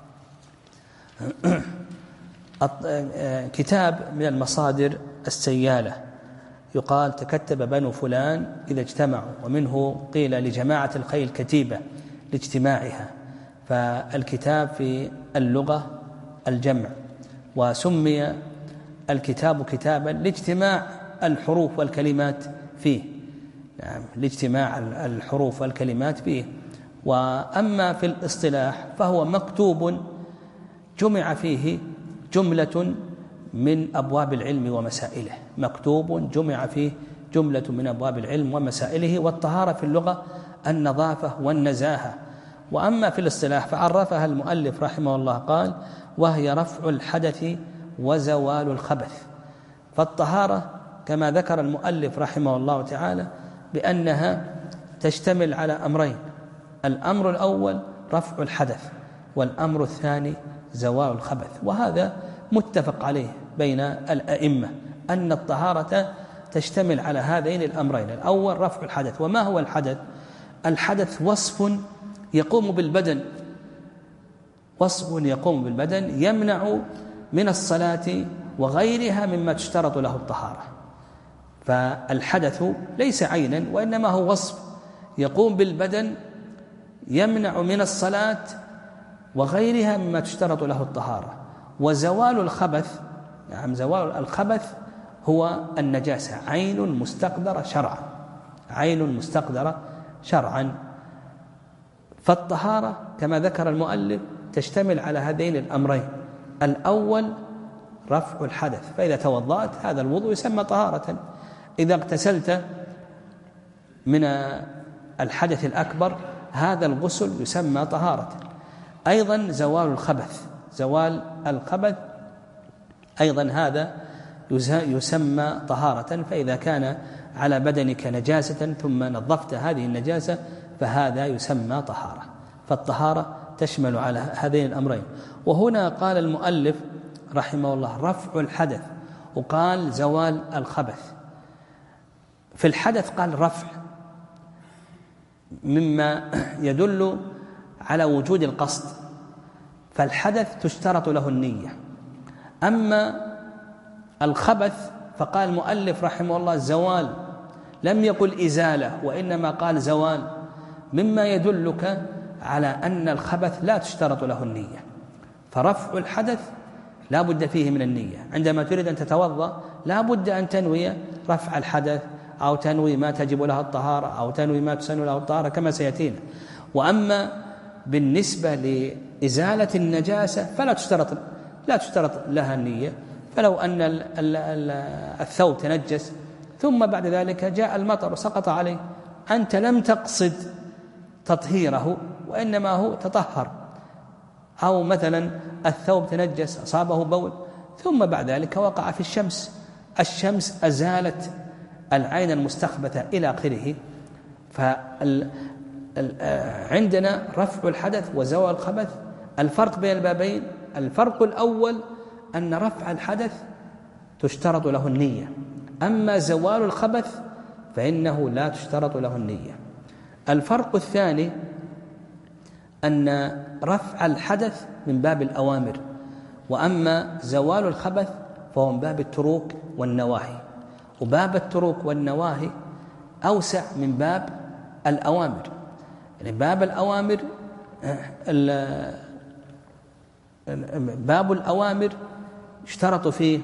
كتاب من المصادر السيالة، يقال تكتب بنو فلان إذا اجتمعوا، ومنه قيل لجماعة الخيل كتيبة لاجتماعها، فالكتاب في اللغة الجمع، وسمي الكتاب كتابا لاجتماع الحروف والكلمات فيه، يعني لاجتماع الحروف والكلمات فيه. وأما في الاصطلاح فهو مكتوب جمع فيه جملة من أبواب العلم ومسائله، مكتوب جمع فيه جملة من أبواب العلم ومسائله. والطهارة في اللغة النظافة والنزاهة. وأما في الاصطلاح فعرفها المؤلف رحمه الله قال: وهي رفع الحدث وزوال الخبث. فالطهارة كما ذكر المؤلف رحمه الله تعالى بأنها تشتمل على أمرين: الأمر الأول رفع الحدث، والأمر الثاني زوال الخبث. وهذا متفق عليه بين الأئمة أن الطهارة تشتمل على هذين الأمرين. الأول رفع الحدث. وما هو الحدث؟ الحدث وصف يقوم بالبدن وصف يقوم بالبدن يمنع من الصلاة وغيرها مما تشترط له الطهارة. فالحدث ليس عينا وإنما هو وصف يقوم بالبدن يمنع من الصلاة وغيرها مما تشترط له الطهارة. وزوال الخبث نعم زوال الخبث هو النجاسة، عين مستقدرة شرعا عين مستقدرة شرعا. فالطهارة كما ذكر المؤلف تشتمل على هذين الأمرين. الأول رفع الحدث، فإذا توضأت هذا الوضوء يسمى طهارة. إذا اغتسلت من الحدث الأكبر هذا الغسل يسمى طهارة. أيضا زوال الخبث زوال الخبث أيضا هذا يسمى طهارة. فإذا كان على بدنك نجاسة ثم نظفت هذه النجاسة فهذا يسمى طهارة. فالطهارة تشمل على هذين الأمرين. وهنا قال المؤلف رحمه الله رفع الحدث وقال زوال الخبث. في الحدث قال رفع مما يدل على وجود القصد، فالحدث تشترط له النية. أما الخبث فقال المؤلف رحمه الله زوال، لم يقل إزالة وإنما قال زوال، مما يدلك على أن الخبث لا تشترط له النية. فرفع الحدث لا بد فيه من النية. عندما تريد أن تتوضأ لا بد أن تنوي رفع الحدث أو تنوي ما تجب لها الطهارة أو تنوي ما تسن له الطهارة كما سيأتينا. وأما بالنسبة لإزالة النجاسة فلا تشترط لا تشترط لها النية. فلو أن الثوب تنجس ثم بعد ذلك جاء المطر وسقط عليه، أنت لم تقصد تطهيره وإنما هو تطهر. أو مثلا الثوب تنجس أصابه بول ثم بعد ذلك وقع في الشمس، الشمس أزالت العين المستخبثة إلى آخره. فعندنا رفع الحدث وزوال الخبث. الفرق بين البابين، الفرق الأول أن رفع الحدث تشترط له النية، أما زوال الخبث فإنه لا تشترط له النية. الفرق الثاني أن رفع الحدث من باب الأوامر، وأما زوال الخبث فهو من باب التروك والنواهي. وباب التروك والنواهي أوسع من باب الأوامر. يعني باب الأوامر باب الأوامر اشترط فيه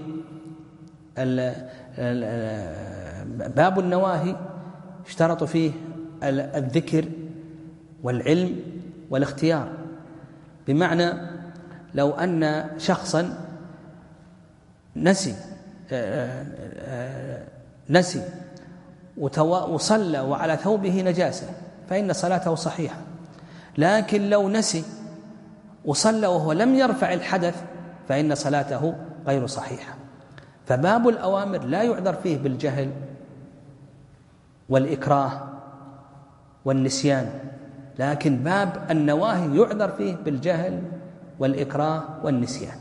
باب النواهي اشترط فيه الذكر والعلم والاختيار. بمعنى لو أن شخصا نسي نسي وصلى وعلى ثوبه نجاسة فإن صلاته صحيحة، لكن لو نسي وصلى وهو لم يرفع الحدث فإن صلاته غير صحيحة. فباب الأوامر لا يعذر فيه بالجهل والإكراه والنسيان، لكن باب النواهي يعذر فيه بالجهل والإكراه والنسيان.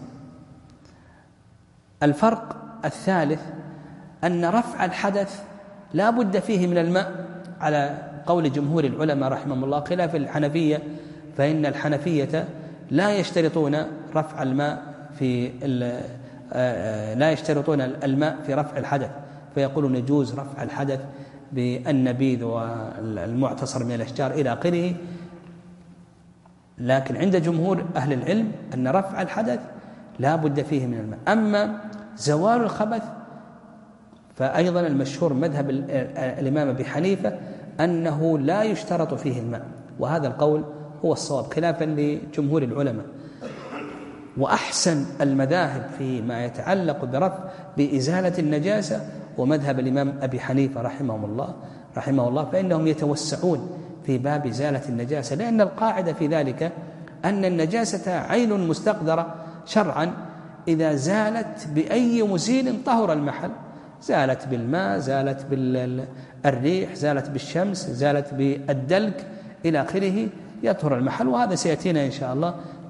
الفرق الثالث أن رفع الحدث لا بد فيه من الماء على قول جمهور العلماء رحمهم الله، خلاف الحنفية، فإن الحنفية لا يشترطون رفع الماء في لا يشترطون الماء في رفع الحدث، فيقولون يجوز رفع الحدث بالنبيذ والمعتصر من الأشجار إلى آخره. لكن عند جمهور أهل العلم أن رفع الحدث لا بد فيه من الماء. أما زوال الخبث فأيضا المشهور مذهب الإمام أبي حنيفة أنه لا يشترط فيه الماء، وهذا القول هو الصواب خلافا لجمهور العلماء. وأحسن المذاهب فيما يتعلق برفع بإزالة النجاسة ومذهب الإمام أبي حنيفة رحمه الله رحمه الله فإنهم يتوسعون في باب إزالة النجاسة، لأن القاعدة في ذلك أن النجاسة عين مستقدرة شرعا، إذا زالت بأي مزيل طهر المحل، زالت بالماء، زالت بالريح، زالت بالشمس، زالت بالدلك إلى آخره، يطهر المحل. وهذا سيأتينا إن شاء الله في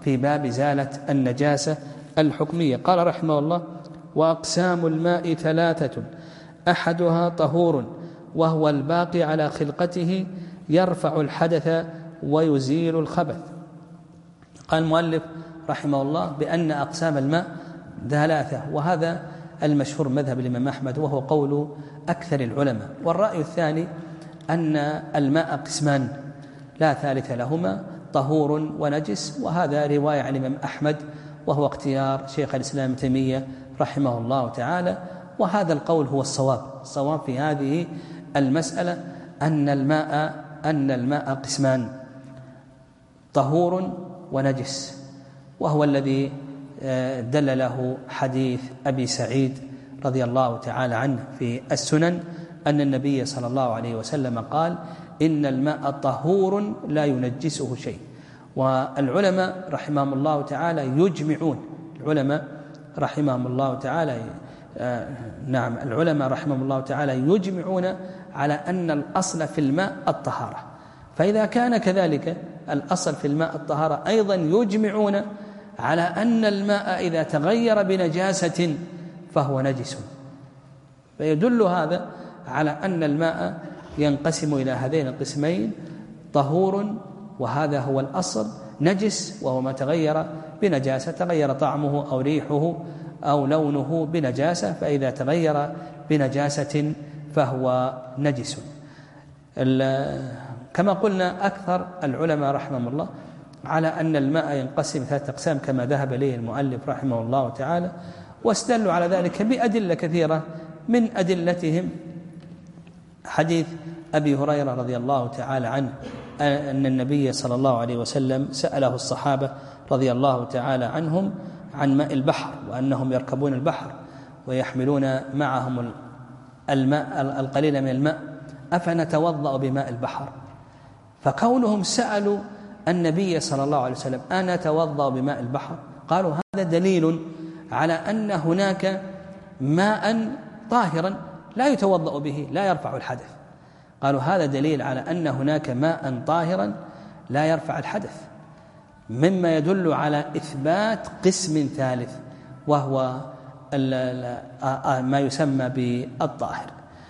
في باب إزالة النجاسة الحكمية. قال رحمه الله: وأقسام الماء ثلاثة أحدها طهور وهو الباقي على خلقته يرفع الحدث ويزيل الخبث. قال المؤلف رحمه الله بأن أقسام الماء ثلاثة، وهذا المشهور مذهب الإمام أحمد وهو قول أكثر العلماء. والرأي الثاني أن الماء قسمان لا ثالث لهما، طهور ونجس، وهذا رواية عن الإمام أحمد وهو اختيار شيخ الإسلام ابن تيمية رحمه الله تعالى. وهذا القول هو الصواب. الصواب في هذه المسألة أن الماء أن الماء قسمان، طهور ونجس، وهو الذي دل له حديث أبي سعيد رضي الله تعالى عنه في السنن أن النبي صلى الله عليه وسلم قال: إن الماء طهور لا ينجسه شيء. والعلماء رحمهم الله تعالى يجمعون العلماء رحمهم الله تعالى آه نعم العلماء رحمهم الله تعالى يجمعون على أن الأصل في الماء الطهارة. فإذا كان كذلك الأصل في الماء الطهارة، أيضا يجمعون على أن الماء إذا تغير بنجاسة فهو نجس. فيدل هذا على أن الماء ينقسم إلى هذين القسمين: طهور وهذا هو الأصل، نجس وهو ما تغير بنجاسة، تغير طعمه أو ريحه أو لونه بنجاسة، فإذا تغير بنجاسة فهو نجس. كما قلنا أكثر العلماء رحمهم الله على أن الماء ينقسم ثلاثة أقسام كما ذهب إليه المؤلف رحمه الله تعالى، واستدلوا على ذلك بأدلة كثيرة، من أدلتهم حديث أبي هريرة رضي الله تعالى عنه أن النبي صلى الله عليه وسلم سأله الصحابة رضي الله تعالى عنهم عن ماء البحر، وأنهم يركبون البحر ويحملون معهم الماء القليل من الماء، أفنتوضأ بماء البحر؟ فكونهم سألوا النبي صلى الله عليه وسلم أنا توضأ بماء البحر، قالوا هذا دليل على أن هناك ماء طاهرا لا يتوضأ به، لا يرفع الحدث. قالوا هذا دليل على أن هناك ماء طاهرا لا يرفع الحدث، مما يدل على إثبات قسم ثالث وهو ما يسمى بالطاهر.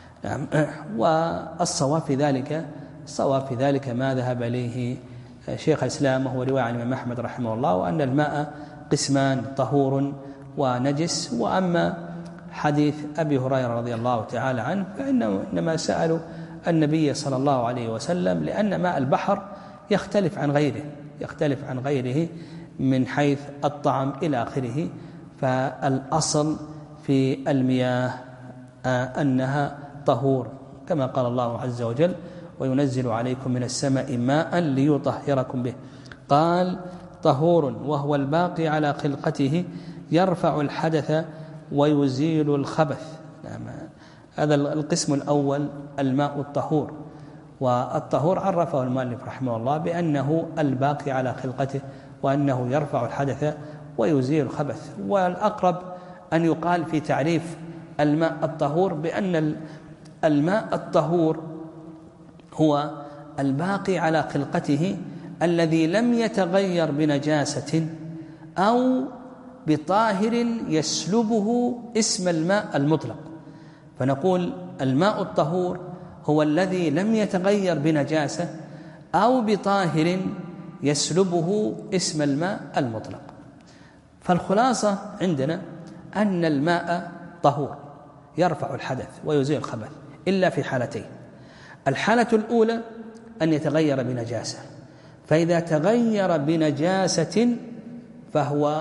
والصواب في ذلك الصواب في ذلك ما ذهب إليه شيخ الإسلام وهو رواية عن الإمام أحمد رحمه الله، وأن الماء قسمان: طهور ونجس. وأما حديث أبي هريرة رضي الله تعالى عنه فإنه إنما سألوا النبي صلى الله عليه وسلم لأن ماء البحر يختلف عن غيره يختلف عن غيره من حيث الطعم إلى آخره. فالأصل في المياه أنها طهور، كما قال الله عز وجل: وينزل عليكم من السماء ماء ليطهركم به. قال: طهور وهو الباقي على خلقته يرفع الحدث ويزيل الخبث. هذا القسم الأول الماء الطهور. والطهور عرفه المؤلف رحمه الله بأنه الباقي على خلقته، وأنه يرفع الحدث ويزيل الخبث. والأقرب أن يقال في تعريف الماء الطهور بأن الماء الطهور هو الباقي على خلقته الذي لم يتغير بنجاسة أو بطاهر يسلبه اسم الماء المطلق. فنقول الماء الطهور هو الذي لم يتغير بنجاسة أو بطاهر يسلبه اسم الماء المطلق. فالخلاصة عندنا أن الماء طهور يرفع الحدث ويزيل الخبث إلا في حالتين: الحالة الأولى أن يتغير بنجاسة، فإذا تغير بنجاسة فهو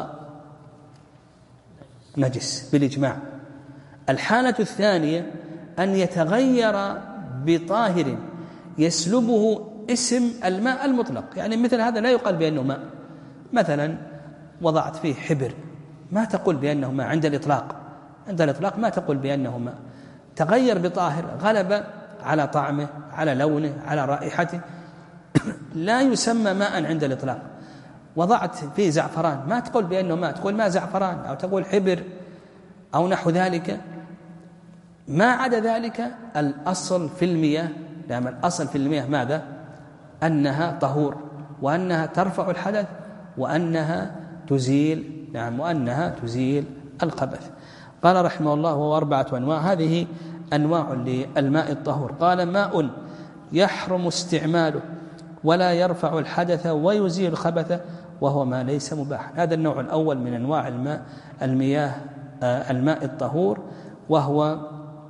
نجس بالإجماع. الحالة الثانية أن يتغير بطاهر يسلبه اسم الماء المطلق، يعني مثل هذا لا يقال بأنه ماء. مثلا وضعت فيه حبر، ما تقول بأنه ماء عند الإطلاق عند الإطلاق ما تقول بأنه ماء. تغير بطاهر غلب على طعمه، على لونه، على رائحته، لا يسمى ماء عند الإطلاق. وضعت فيه زعفران، ما تقول بأنه ماء، تقول ماء زعفران أو تقول حبر أو نحو ذلك. ما عدا ذلك الأصل في المياه، لأن الأصل في المياه ماذا؟ أنها طهور، وأنها ترفع الحدث وأنها تزيل نعم وأنها تزيل الخبث. قال رحمه الله وهو أربعة أنواع. هذه أنواع للماء الطهور. قال ماء يحرم استعماله ولا يرفع الحدث ويزيل الخبث وهو ما ليس مباحا. هذا النوع الأول من أنواع الماء المياه الماء الطهور، وهو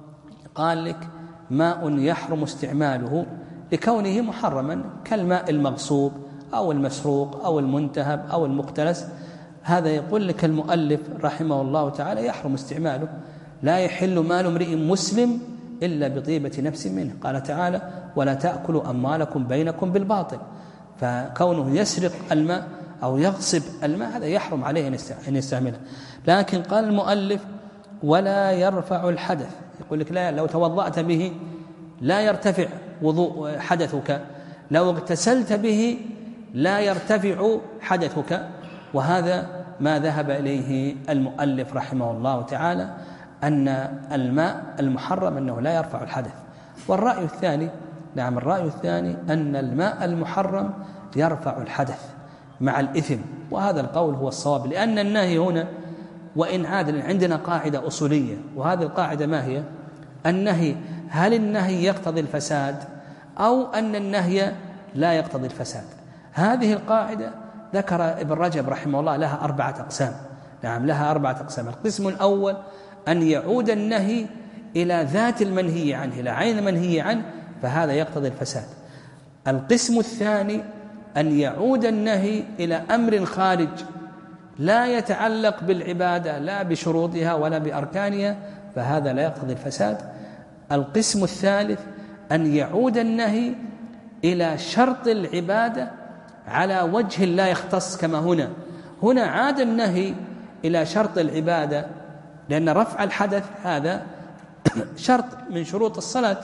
قال لك ماء يحرم استعماله لكونه محرما كالماء المغصوب أو المسروق أو المنتهب أو المقتلس. هذا يقول لك المؤلف رحمه الله تعالى يحرم استعماله، لا يحل مال امرئ مسلم إلا بطيبة نفس منه. قال تعالى ولا تأكلوا أموالكم بينكم بالباطل، فكونه يسرق الماء أو يغصب الماء هذا يحرم عليه أن يستعمله. لكن قال المؤلف ولا يرفع الحدث، يقول لك لا، لو توضأت به لا يرتفع وضوء حدثك، لو اغتسلت به لا يرتفع حدثك. وهذا ما ذهب إليه المؤلف رحمه الله تعالى، أن الماء المحرم أنه لا يرفع الحدث. والرأي الثاني نعم الرأي الثاني أن الماء المحرم يرفع الحدث مع الإثم، وهذا القول هو الصواب، لأن النهي هنا وإن عادل عندنا قاعدة أصولية، وهذه القاعدة ما هي؟ النهي هل النهي يقتضي الفساد أو أن النهي لا يقتضي الفساد؟ هذه القاعدة ذكر ابن رجب رحمه الله لها أربعة أقسام. نعم لها أربعة أقسام. القسم الأول أن يعود النهي إلى ذات المنهي عنه، إلى عين المنهي عنه، فهذا يقتضي الفساد. القسم الثاني أن يعود النهي إلى أمر خارج لا يتعلق بالعبادة لا بشروطها ولا بأركانها، فهذا لا يقتضي الفساد. القسم الثالث أن يعود النهي إلى شرط العبادة على وجه لا يختص، كما هنا هنا عاد النهي إلى شرط العبادة، لأن رفع الحدث هذا شرط من شروط الصلاة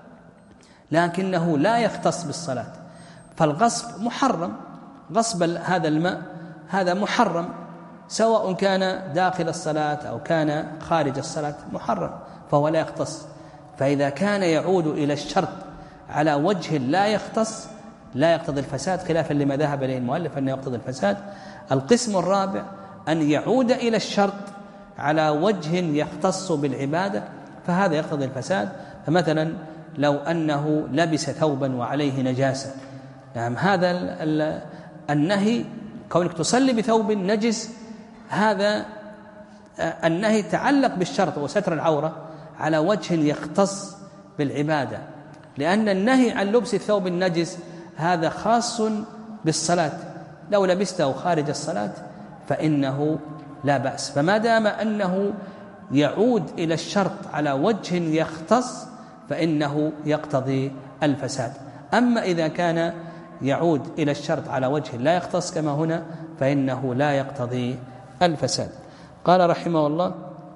لكنه لا يختص بالصلاة. فالغصب محرم، غصب هذا الماء هذا محرم سواء كان داخل الصلاة أو كان خارج الصلاة محرم، فهو لا يختص. فإذا كان يعود إلى الشرط على وجه لا يختص لا يقتضي الفساد، خلافا لما ذهب إليه المؤلف أنه يقتضي الفساد. القسم الرابع أن يعود إلى الشرط على وجه يختص بالعبادة، فهذا يقتضي الفساد. فمثلا لو أنه لبس ثوبا وعليه نجاسة، نعم هذا النهي كونك تصلي بثوب نجس، هذا النهي تعلق بالشرط وستر العورة على وجه يختص بالعبادة، لأن النهي عن لبس الثوب النجس هذا خاص بالصلاة، لو لبسته خارج الصلاة فإنه لا بأس. فما دام أنه يعود إلى الشرط على وجه يختص فإنه يقتضي الفساد. أما إذا كان يعود إلى الشرط على وجه لا يختص كما هنا فإنه لا يقتضي الفساد. قال رحمه الله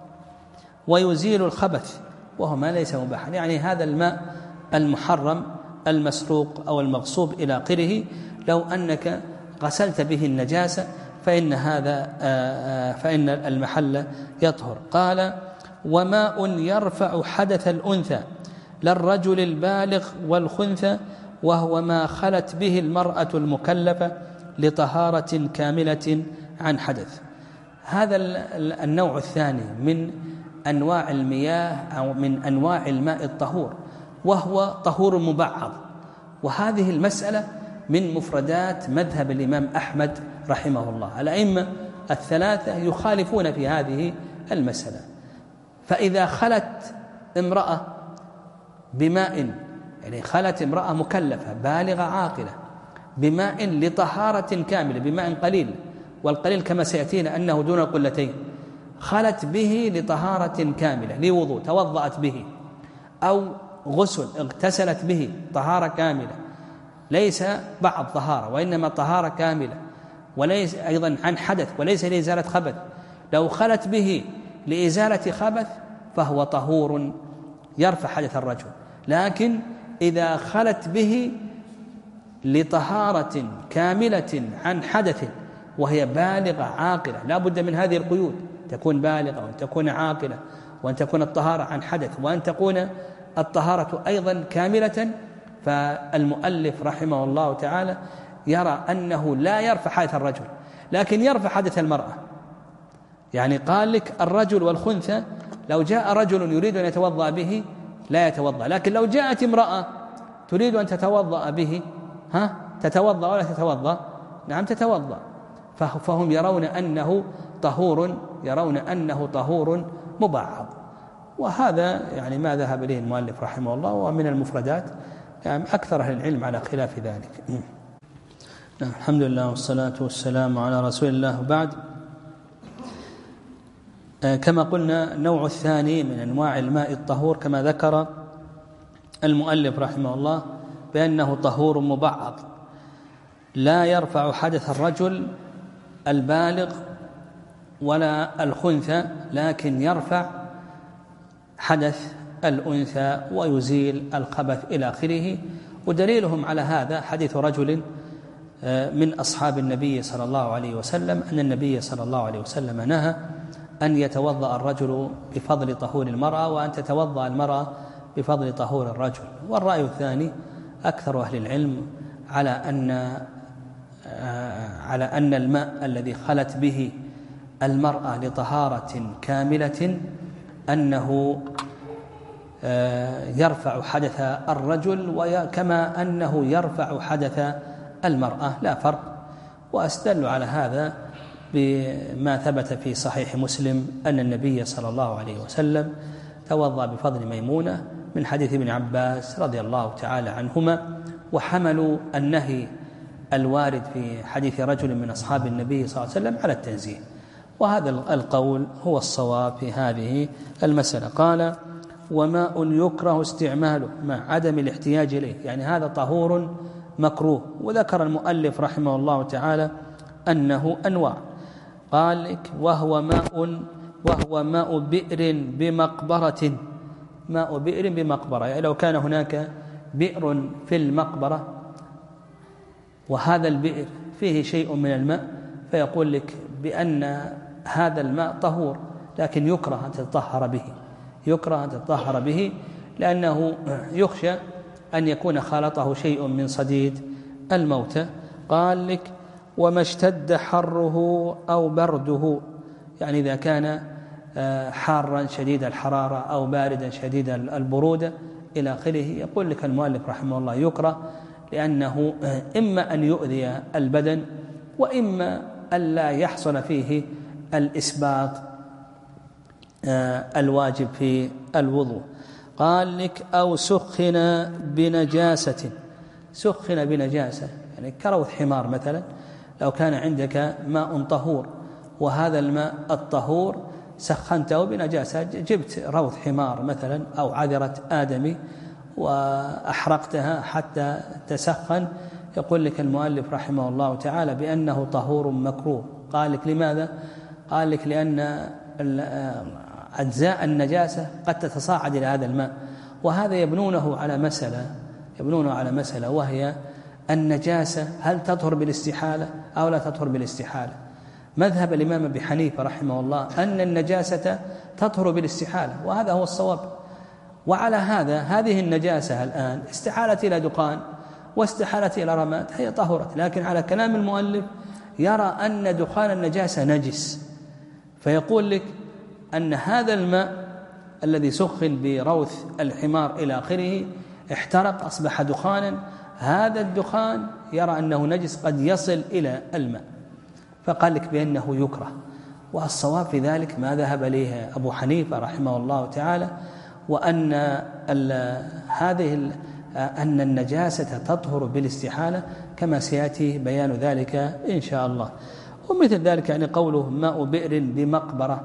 ويزيل الخبث وهو ما ليس مباحا، يعني هذا الماء المحرم المسروق أو المغصوب إلى آخره لو أنك غسلت به النجاسة فإن هذا فإن المحل يطهر. قال وماء يرفع حدث الأنثى للرجل البالغ والخنثى وهو ما خلت به المرأة المكلفة لطهارة كاملة عن حدث. هذا النوع الثاني من أنواع المياه أو من أنواع الماء الطهور، وهو طهور مبعض. وهذه المسألة من مفردات مذهب الإمام أحمد رحمه الله. الأئمة الثلاثة يخالفون في هذه المسألة. فإذا خلت امرأة بماء، يعني خلت امرأة مكلفة بالغة عاقلة بماء لطهارة كاملة، بماء قليل، والقليل كما سيأتينا أنه دون القلتين، خلت به لطهارة كاملة لوضوء توضأت به أو غسل اغتسلت به طهارة كاملة، ليس بعض طهارة وإنما طهارة كاملة، وليس أيضا عن حدث وليس لإزالة خبث. لو خلت به لإزالة خبث فهو طهور يرفع حدث الرجل. لكن إذا خلت به لطهارة كاملة عن حدث وهي بالغة عاقلة، لا بد من هذه القيود، تكون بالغة وأن تكون عاقلة وأن تكون الطهارة عن حدث وأن تكون الطهارة أيضا كاملة، فالمؤلف رحمه الله تعالى يرى أنه لا يرفع حدث الرجل، لكن يرفع حدث المرأة. يعني قال لك الرجل والخنثى لو جاء رجل يريد أن يتوضأ به لا يتوضأ، لكن لو جاءت امرأة تريد أن تتوضأ به ها تتوضأ ولا تتوضأ؟ نعم تتوضأ. فهم يرون أنه طهور يرون أنه طهور مبعض. وهذا يعني ما ذهب إليه المؤلف رحمه الله، ومن المفردات يعني أكثر أهل العلم على خلاف ذلك. نعم الحمد لله والصلاة والسلام على رسول الله. وبعد، كما قلنا النوع الثاني من أنواع الماء الطهور كما ذكر المؤلف رحمه الله بأنه طهور مبعض، لا يرفع حدث الرجل البالغ ولا الخنثى، لكن يرفع حدث الأنثى ويزيل الخبث إلى آخره. ودليلهم على هذا حديث رجل من أصحاب النبي صلى الله عليه وسلم أن النبي صلى الله عليه وسلم نهى أن يتوضأ الرجل بفضل طهور المرأة وأن تتوضأ المرأة بفضل طهور الرجل. والرأي الثاني أكثر أهل العلم على أن على أن الماء الذي خلت به المرأة لطهارة كاملة أنه يرفع حدث الرجل وكما أنه يرفع حدث المرأة، لا فرق. وأستدل على هذا بما ثبت في صحيح مسلم أن النبي صلى الله عليه وسلم توضأ بفضل ميمونة من حديث ابن عباس رضي الله تعالى عنهما، وحملوا النهي الوارد في حديث رجل من أصحاب النبي صلى الله عليه وسلم على التنزيه، وهذا القول هو الصواب في هذه المسألة. قال: وماء يكره استعماله مع عدم الاحتياج إليه، يعني هذا طهور مكروه. وذكر المؤلف رحمه الله تعالى أنه أنواع. قال لك: وهو ماء وهو ماء بئر بمقبرة. ماء بئر بمقبرة، يعني لو كان هناك بئر في المقبرة وهذا البئر فيه شيء من الماء، فيقول لك بأن هذا الماء طهور، لكن يكره أن تتطهر به يكره أن تتطهر به لأنه يخشى أن يكون خالطه شيء من صديد الموتى. قال لك: وما اشتد حره أو برده، يعني إذا كان حارا شديد الحرارة أو باردا شديد البرودة إلى آخره. يقول لك المؤلف رحمه الله يكره لأنه إما أن يؤذي البدن وإما أن لا يحصل فيه الإسباط الواجب في الوضوء. قال لك: أو سخن بنجاسة. سخن بنجاسة يعني كروث حمار مثلا، لو كان عندك ماء طهور وهذا الماء الطهور سخنته بنجاسة، جبت روث حمار مثلا أو عذرة آدمي وأحرقتها حتى تسخن، يقول لك المؤلف رحمه الله تعالى بأنه طهور مكروه. قال لك: لماذا؟ قال لك: لأن أجزاء النجاسة قد تتصاعد إلى هذا الماء، وهذا يبنونه على مسألة يبنونه على مسألة وهي النجاسة هل تطهر بالاستحالة أو لا تطهر بالاستحالة. مذهب الإمام أبي حنيفة رحمه الله أن النجاسة تطهر بالاستحالة، وهذا هو الصواب. وعلى هذا هذه النجاسة الآن استحالت إلى دخان واستحالت إلى رماد، هي طهرت. لكن على كلام المؤلف يرى أن دخان النجاسة نجس، فيقول لك أن هذا الماء الذي سخن بروث الحمار إلى آخره احترق أصبح دخانا، هذا الدخان يرى أنه نجس قد يصل إلى الماء، فقال لك بأنه يكره. والصواب في ذلك ما ذهب إليه أبو حنيفة رحمه الله تعالى، وأن هذه أن النجاسة تطهر بالاستحالة كما سيأتي بيان ذلك إن شاء الله. ومثل ذلك يعني قوله ماء بئر بمقبرة،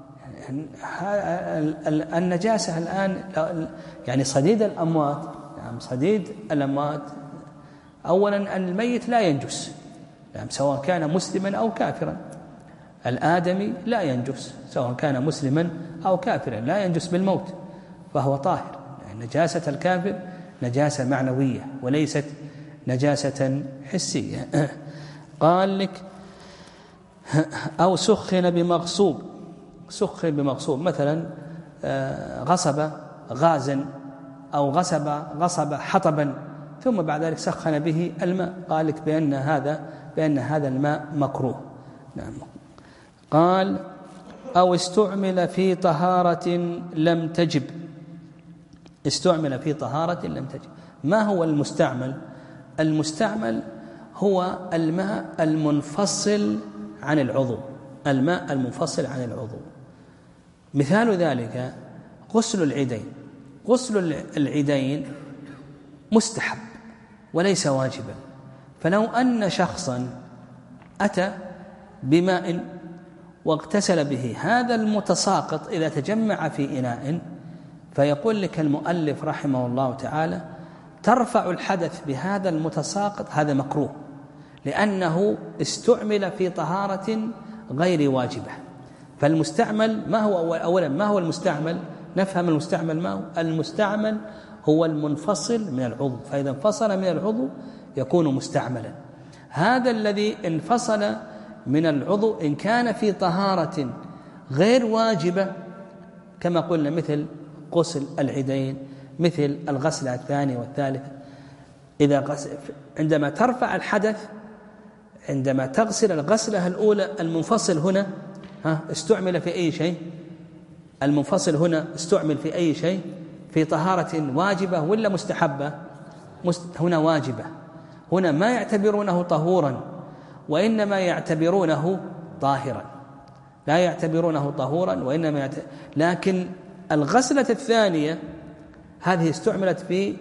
النجاسة الآن يعني صديد الأموات، يعني صديد الأموات أولا أن الميت لا ينجس، يعني سواء كان مسلما أو كافرا. الآدمي لا ينجس سواء كان مسلما أو كافرا، لا ينجس بالموت فهو طاهر. يعني نجاسة الكافر نجاسة معنوية وليست نجاسة حسية. قال لك: أو سخن بمغصوب. سخن بمغصوب مثلا غصب غازا أو غصب غصب حطبا ثم بعد ذلك سخن به الماء، قال لك بأن هذا بأن هذا الماء مكروه. نعم. قال أو استعمل في طهارة لم تجب. استعمل في طهارة لم تجب. ما هو المستعمل؟ المستعمل هو الماء المنفصل عن العضو. الماء المنفصل عن العضو مثال ذلك غسل العيدين. غسل العيدين مستحب وليس واجبا. فلو أن شخصا أتى بماء واغتسل به، هذا المتساقط إذا تجمع في إناء فيقول لك المؤلف رحمه الله تعالى ترفع الحدث بهذا المتساقط، هذا مكروه لأنه استعمل في طهارة غير واجبة. فالمستعمل ما هو؟ أولا ما هو المستعمل؟ نفهم المستعمل ما هو؟ المستعمل هو المنفصل من العضو، فإذا انفصل من العضو يكون مستعملا. هذا الذي انفصل من العضو إن كان في طهارة غير واجبة كما قلنا مثل غسل العيدين، مثل الغسلة الثانية والثالثة، إذا عندما ترفع الحدث، عندما تغسل الغسلة الأولى، المنفصل هنا ها استعمل في أي شيء؟ المنفصل هنا استعمل في أي شيء؟ في طهارة واجبة ولا مستحبة؟ هنا واجبة. هنا ما يعتبرونه طهورا وإنما يعتبرونه طاهرا، لا يعتبرونه طهورا وإنما يعتبر. لكن الغسلة الثانية هذه استعملت في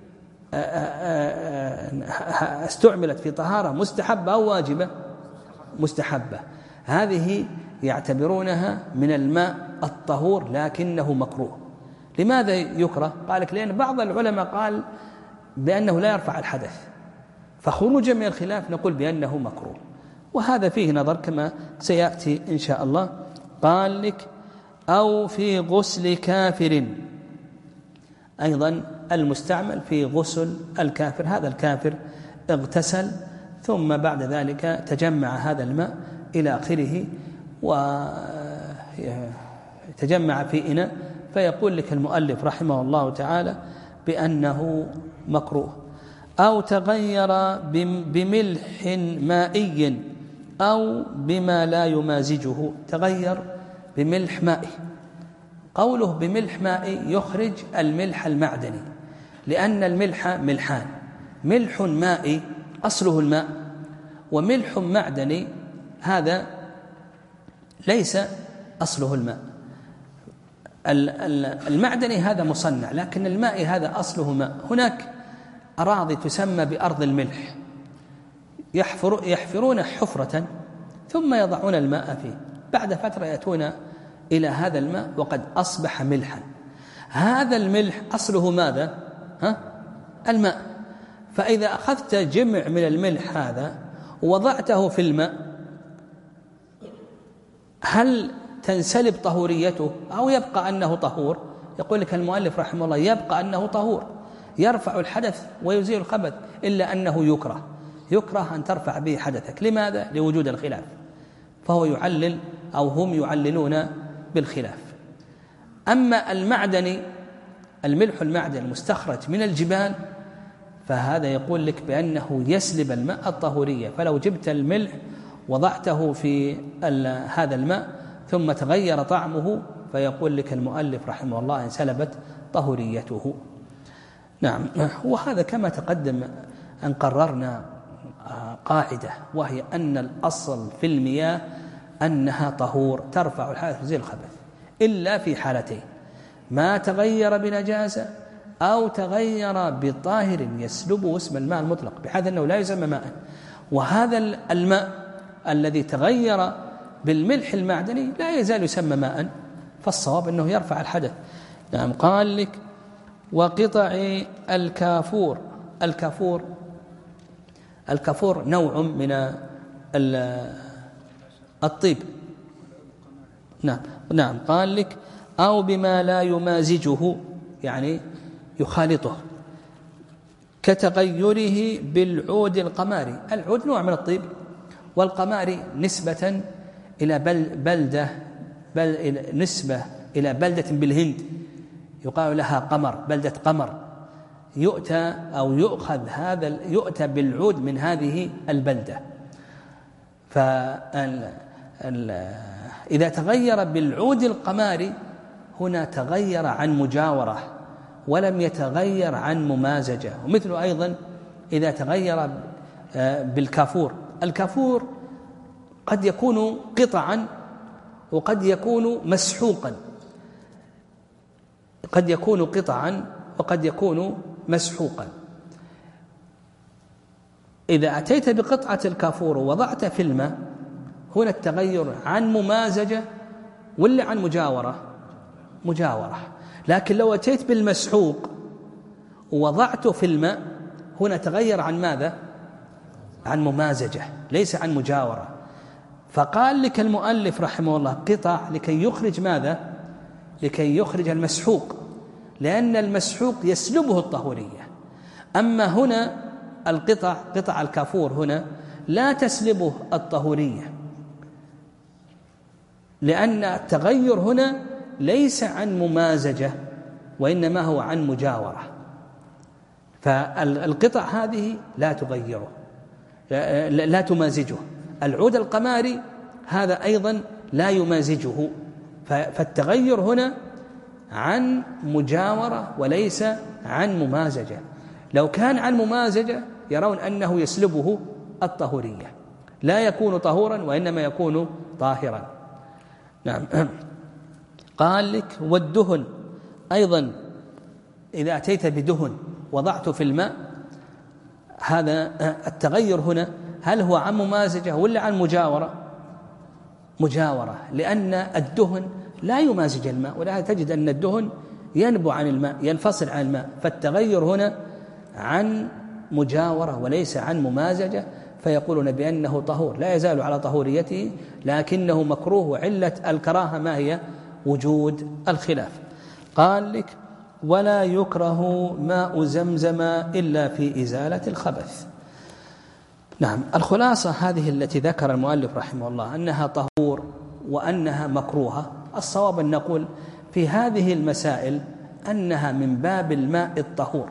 استعملت في طهارة مستحبة أو واجبة؟ مستحبة. هذه يعتبرونها من الماء الطهور لكنه مكروه. لماذا يكره؟ قال لك لأن بعض العلماء قال بأنه لا يرفع الحدث، فخروجا من الخلاف نقول بأنه مكروه، وهذا فيه نظر كما سيأتي إن شاء الله. قال لك أو في غسل كافر، أيضا المستعمل في غسل الكافر. هذا الكافر اغتسل ثم بعد ذلك تجمع هذا الماء إلى آخره وتجمع في إناء، فيقول لك المؤلف رحمه الله تعالى بأنه مكروه. أو تغير بملح مائي أو بما لا يمازجه. تغير بملح مائي، قوله بملح مائي يخرج الملح المعدني، لأن الملح ملحان، ملح مائي أصله الماء، وملح معدني هذا ليس أصله الماء. المعدني هذا مصنع، لكن الماء هذا أصله ماء. هناك أراضي تسمى بأرض الملح، يحفر يحفرون حفرة ثم يضعون الماء فيه، بعد فترة يأتون إلى هذا الماء وقد أصبح ملحا. هذا الملح أصله ماذا؟ ها؟ الماء. فإذا أخذت جمع من الملح هذا ووضعته في الماء، هل تنسلب طهوريته أو يبقى أنه طهور؟ يقول لك المؤلف رحمه الله يبقى أنه طهور، يرفع الحدث ويزيل الخبث، إلا أنه يكره يكره أن ترفع به حدثك. لماذا؟ لوجود الخلاف، فهو يعلل أو هم يعللون بالخلاف. أما المعدني، الملح المعدني المستخرج من الجبال، فهذا يقول لك بأنه يسلب الماء الطهورية. فلو جبت الملح وضعته في هذا الماء ثم تغير طعمه، فيقول لك المؤلف رحمه الله انسلبت طهوريته. نعم. وهذا كما تقدم أن قررنا قاعدة، وهي أن الأصل في المياه أنها طهور ترفع الحدث وتزيل الخبث، إلا في حالتين: ما تغير بنجاسة أو تغير بطاهر يسلبه اسم الماء المطلق بحيث أنه لا يسمى ماء. وهذا الماء الذي تغير بالملح المعدني لا يزال يسمى ماء، فالصواب أنه يرفع الحدث. نعم. قال لك وقطع الكافور. الكافور الكافور نوع من الطيب. نعم نعم. قال لك أو بما لا يمازجه، يعني يخالطه، كتغيره بالعود القماري. العود نوع من الطيب، والقماري نسبة إلى بلدة بل نسبة إلى بلدة بالهند يقال لها قمر، بلدة قمر، يؤتى أو يؤخذ هذا يؤتى بالعود من هذه البلدة. فإذا تغير بالعود القماري هنا تغير عن مجاورة ولم يتغير عن ممازجة. ومثل أيضا إذا تغير بالكافور، الكافور قد يكون قطعا وقد يكون مسحوقا، قد يكون قطعا وقد يكون مسحوقا. إذا أتيت بقطعة الكافور ووضعت في الماء هنا التغير عن ممازجة ولا عن مجاورة؟ مجاورة. لكن لو أتيت بالمسحوق ووضعته في الماء هنا تغير عن ماذا؟ عن ممازجة ليس عن مجاورة. فقال لك المؤلف رحمه الله قطع لكي يخرج ماذا؟ لكي يخرج المسحوق، لأن المسحوق يسلبه الطهورية. أما هنا القطع قطع الكافور هنا لا تسلبه الطهورية، لأن التغير هنا ليس عن ممازجة وإنما هو عن مجاورة. فالقطع هذه لا تغيره لا تمازجه. العود القماري هذا أيضا لا يمازجه. فالتغير هنا عن مجاورة وليس عن ممازجة. لو كان عن ممازجة يرون أنه يسلبه الطهورية، لا يكون طهورا وإنما يكون طاهرا. نعم. قال لك والدهن أيضا إذا أتيت بدهن وضعته في الماء، هذا التغير هنا هل هو عن ممازجة ولا عن مجاورة؟ مجاورة، لأن الدهن لا يمازج الماء، ولا تجد أن الدهن ينبو عن الماء ينفصل عن الماء. فالتغير هنا عن مجاورة وليس عن ممازجة، فيقولون بأنه طهور لا يزال على طهوريته لكنه مكروه. وعلة الكراهة ما هي؟ وجود الخلاف. قال لك ولا يكره ماء زمزم إلا في إزالة الخبث. نعم. الخلاصة هذه التي ذكر المؤلف رحمه الله أنها طهور وأنها مكروهة. الصواب أن نقول في هذه المسائل أنها من باب الماء الطهور،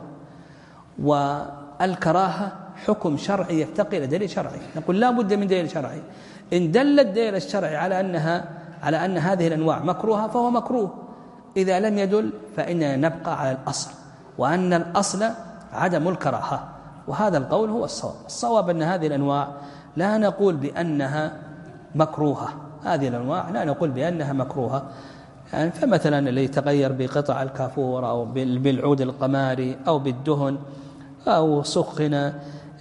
والكراهة حكم شرعي يفتقر إلى دليل شرعي. نقول لا بد من دليل شرعي. إن دل الدليل الشرعي على أنها على أن هذه الأنواع مكروهة فهو مكروه. إذا لم يدل فإننا نبقى على الأصل، وأن الأصل عدم الكراهة، وهذا القول هو الصواب. الصواب أن هذه الأنواع لا نقول بأنها مكروهة، هذه الأنواع لا نقول بأنها مكروهة. يعني فمثلا اللي يتغير بقطع الكافور أو بالعود القماري أو بالدهن أو سخن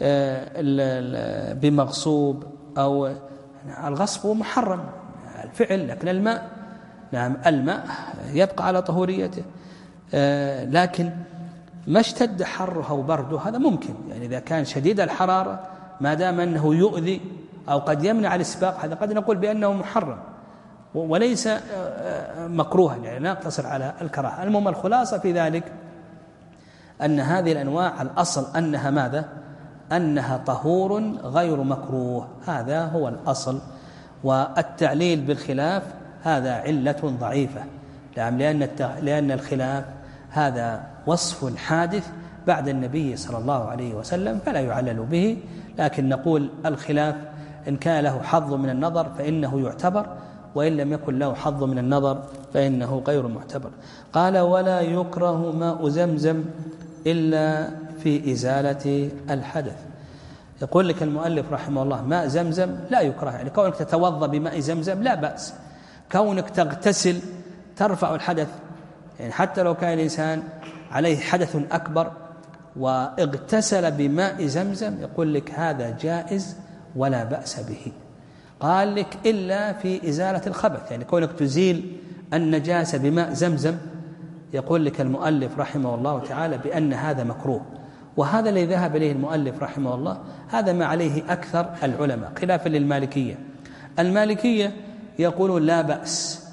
بمغصوب، أو الغصب محرم الفعل، لكن الماء نعم الماء يبقى على طهوريته. لكن ما اشتد حره وبرده هذا ممكن، يعني إذا كان شديد الحرارة ما دام أنه يؤذي أو قد يمنع الإسباق هذا قد نقول بأنه محرم وليس مكروها، يعني لا نقتصر على الكراهة. المهم الخلاصة في ذلك أن هذه الأنواع الأصل أنها ماذا؟ أنها طهور غير مكروه، هذا هو الأصل. والتعليل بالخلاف هذا علة ضعيفة، لأن لأن الخلاف هذا وصف حادث بعد النبي صلى الله عليه وسلم فلا يعلل به. لكن نقول الخلاف إن كان له حظ من النظر فإنه يعتبر، وإن لم يكن له حظ من النظر فإنه غير معتبر. قال ولا يكره ماء زمزم إلا في إزالة الحدث. يقول لك المؤلف رحمه الله ماء زمزم لا يكره، يعني كونك تتوضأ بماء زمزم لا بأس، كونك تغتسل ترفع الحدث، يعني حتى لو كان الإنسان عليه حدث أكبر واغتسل بماء زمزم يقول لك هذا جائز ولا بأس به. قال لك إلا في إزالة الخبث، يعني كونك تزيل النجاسة بماء زمزم يقول لك المؤلف رحمه الله تعالى بأن هذا مكروه. وهذا الذي ذهب إليه المؤلف رحمه الله هذا ما عليه أكثر العلماء خلافا للمالكية. المالكية يقولون لا بأس،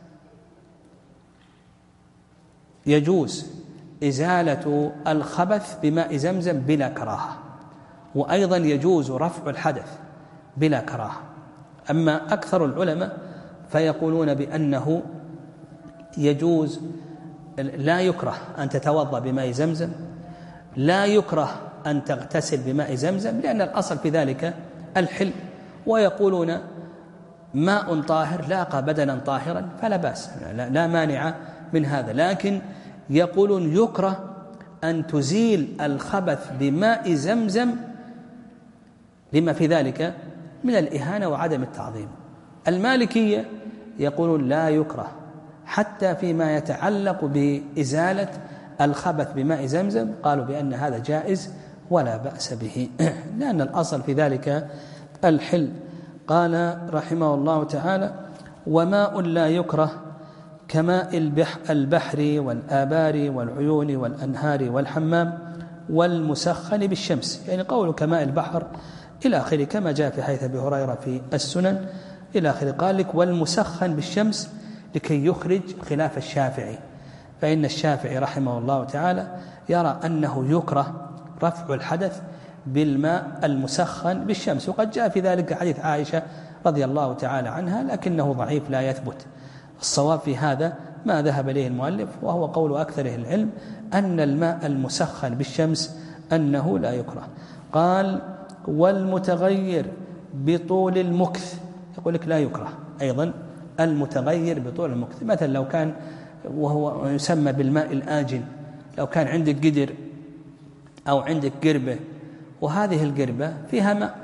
يجوز إزالة الخبث بماء زمزم بلا كراهة، وأيضا يجوز رفع الحدث بلا كراهة. أما أكثر العلماء فيقولون بأنه يجوز، لا يكره أن تتوضأ بماء زمزم، لا يكره أن تغتسل بماء زمزم، لأن الأصل في ذلك الحل، ويقولون ماء طاهر لاقى بدنا طاهرا فلا بأس، لا مانع من هذا، لكن يقولون يكره أن تزيل الخبث بماء زمزم لما في ذلك من الإهانة وعدم التعظيم. المالكية يقولون لا يكره حتى فيما يتعلق بإزالة الخبث بماء زمزم، قالوا بأن هذا جائز ولا بأس به لأن الأصل في ذلك الحل. قال رحمه الله تعالى: وماء لا يكره كماء البحر والآبار والعيون والأنهار والحمام والمسخن بالشمس، يعني قول كماء البحر إلى آخره كما جاء في حديث أبي هريرة في السنن إلى آخره. قال لك والمسخن بالشمس لكي يخرج خلاف الشافعي، فإن الشافعي رحمه الله تعالى يرى أنه يكره رفع الحدث بالماء المسخن بالشمس، وقد جاء في ذلك حديث عائشة رضي الله تعالى عنها لكنه ضعيف لا يثبت. الصواب في هذا ما ذهب إليه المؤلف وهو قول أكثر العلم أن الماء المسخن بالشمس أنه لا يكره. قال: والمتغير بطول المكث، يقول لك لا يكره أيضا المتغير بطول المكث، مثلا لو كان وهو يسمى بالماء الآجن، لو كان عندك قدر أو عندك قربة وهذه القربة فيها ماء،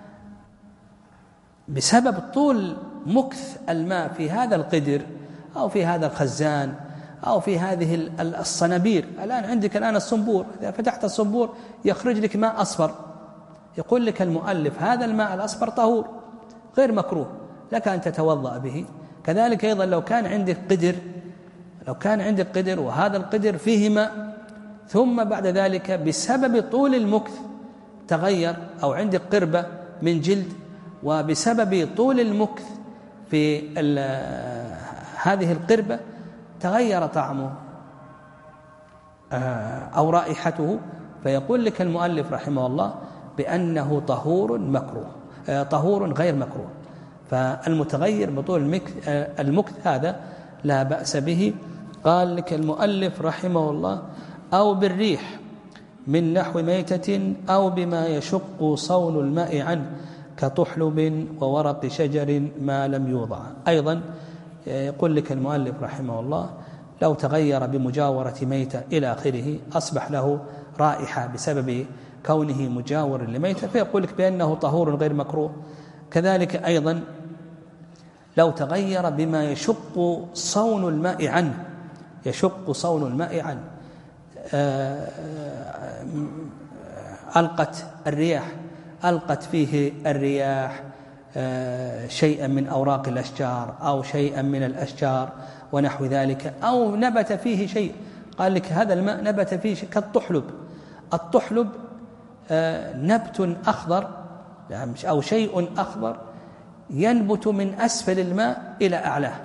بسبب طول مكث الماء في هذا القدر أو في هذا الخزان أو في هذه الصنابير، الآن عندك الآن الصنبور، إذا فتحت الصنبور يخرج لك ماء أصفر، يقول لك المؤلف هذا الماء الأصفر طهور غير مكروه لك أن تتوضأ به. كذلك أيضا لو كان عندك قدر لو كان عندك قدر وهذا القدر فيه ماء ثم بعد ذلك بسبب طول المكث تغير، أو عندك قربة من جلد وبسبب طول المكث في هذه القربة تغير طعمه أو رائحته، فيقول لك المؤلف رحمه الله بأنه طهور مكروه طهور غير مكروه. فالمتغير بطول المكث هذا لا بأس به. قال لك المؤلف رحمه الله: أو بالريح من نحو ميتة أو بما يشق صون الماء عنه كطحلب وورق شجر ما لم يوضع. أيضا يقول لك المؤلف رحمه الله لو تغير بمجاورة ميتة إلى آخره أصبح له رائحة بسبب كونه مجاور لميتة، فيقول لك بأنه طهور غير مكروه. كذلك أيضا لو تغير بما يشق صون الماء عنه يشق صون الماء عنه ألقت الرياح ألقت فيه الرياح شيئا من أوراق الأشجار أو شيئا من الأشجار ونحو ذلك، أو نبت فيه شيء، قال لك هذا الماء نبت فيه شيء كالطحلب. الطحلب نبت أخضر أو شيء أخضر ينبت من أسفل الماء إلى أعلاه،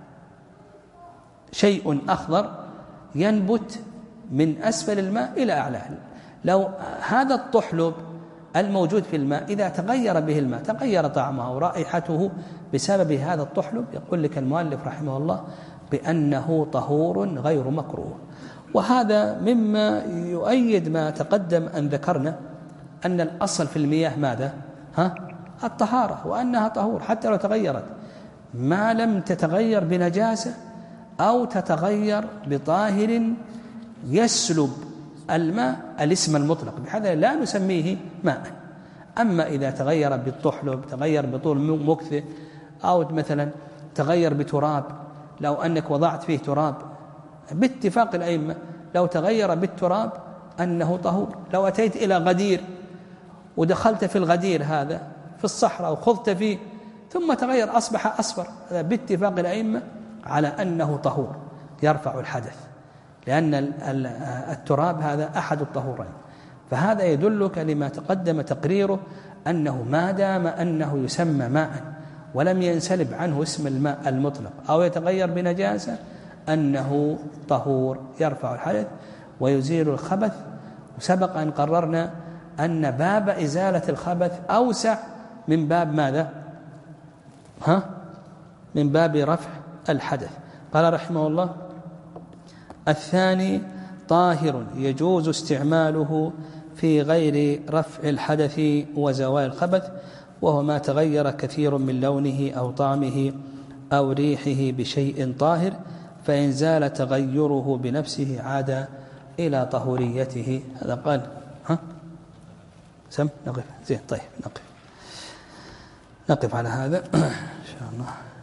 شيء أخضر ينبت من أسفل الماء إلى أعلاه. لو هذا الطحلب الموجود في الماء إذا تغير به الماء تغير طعمه ورائحته بسبب هذا الطحلب، يقول لك المؤلف رحمه الله بأنه طهور غير مكروه. وهذا مما يؤيد ما تقدم أن ذكرنا أن الأصل في المياه ماذا؟ ها؟ الطهارة، وأنها طهور حتى لو تغيرت ما لم تتغير بنجاسة أو تتغير بطاهر يسلب الماء الاسم المطلق، بحيث لا نسميه ماء. أما إذا تغير بالطحلب تغير بطول مكثه أو مثلا تغير بتراب، لو أنك وضعت فيه تراب باتفاق الأئمة لو تغير بالتراب أنه طهور. لو أتيت إلى غدير ودخلت في الغدير هذا في الصحراء وخضت فيه ثم تغير أصبح أصفر، هذا باتفاق الأئمة على أنه طهور يرفع الحدث، لأن التراب هذا أحد الطهورين. فهذا يدلك لما تقدم تقريره أنه ما دام أنه يسمى ماء ولم ينسلب عنه اسم الماء المطلق أو يتغير بنجاسة أنه طهور يرفع الحدث ويزيل الخبث. وسبق أن قررنا أن باب إزالة الخبث أوسع من باب ماذا؟ ها؟ من باب رفع الحدث. قال رحمه الله: الثاني طاهر يجوز استعماله في غير رفع الحدث وزوال الخبث. وهو ما تغير كثير من لونه أو طعمه أو ريحه بشيء طاهر، فإن زال تغيره بنفسه عاد إلى طهوريته. هذا قال. ها سم نقف زين. طيب نقف نقف على هذا إن شاء الله.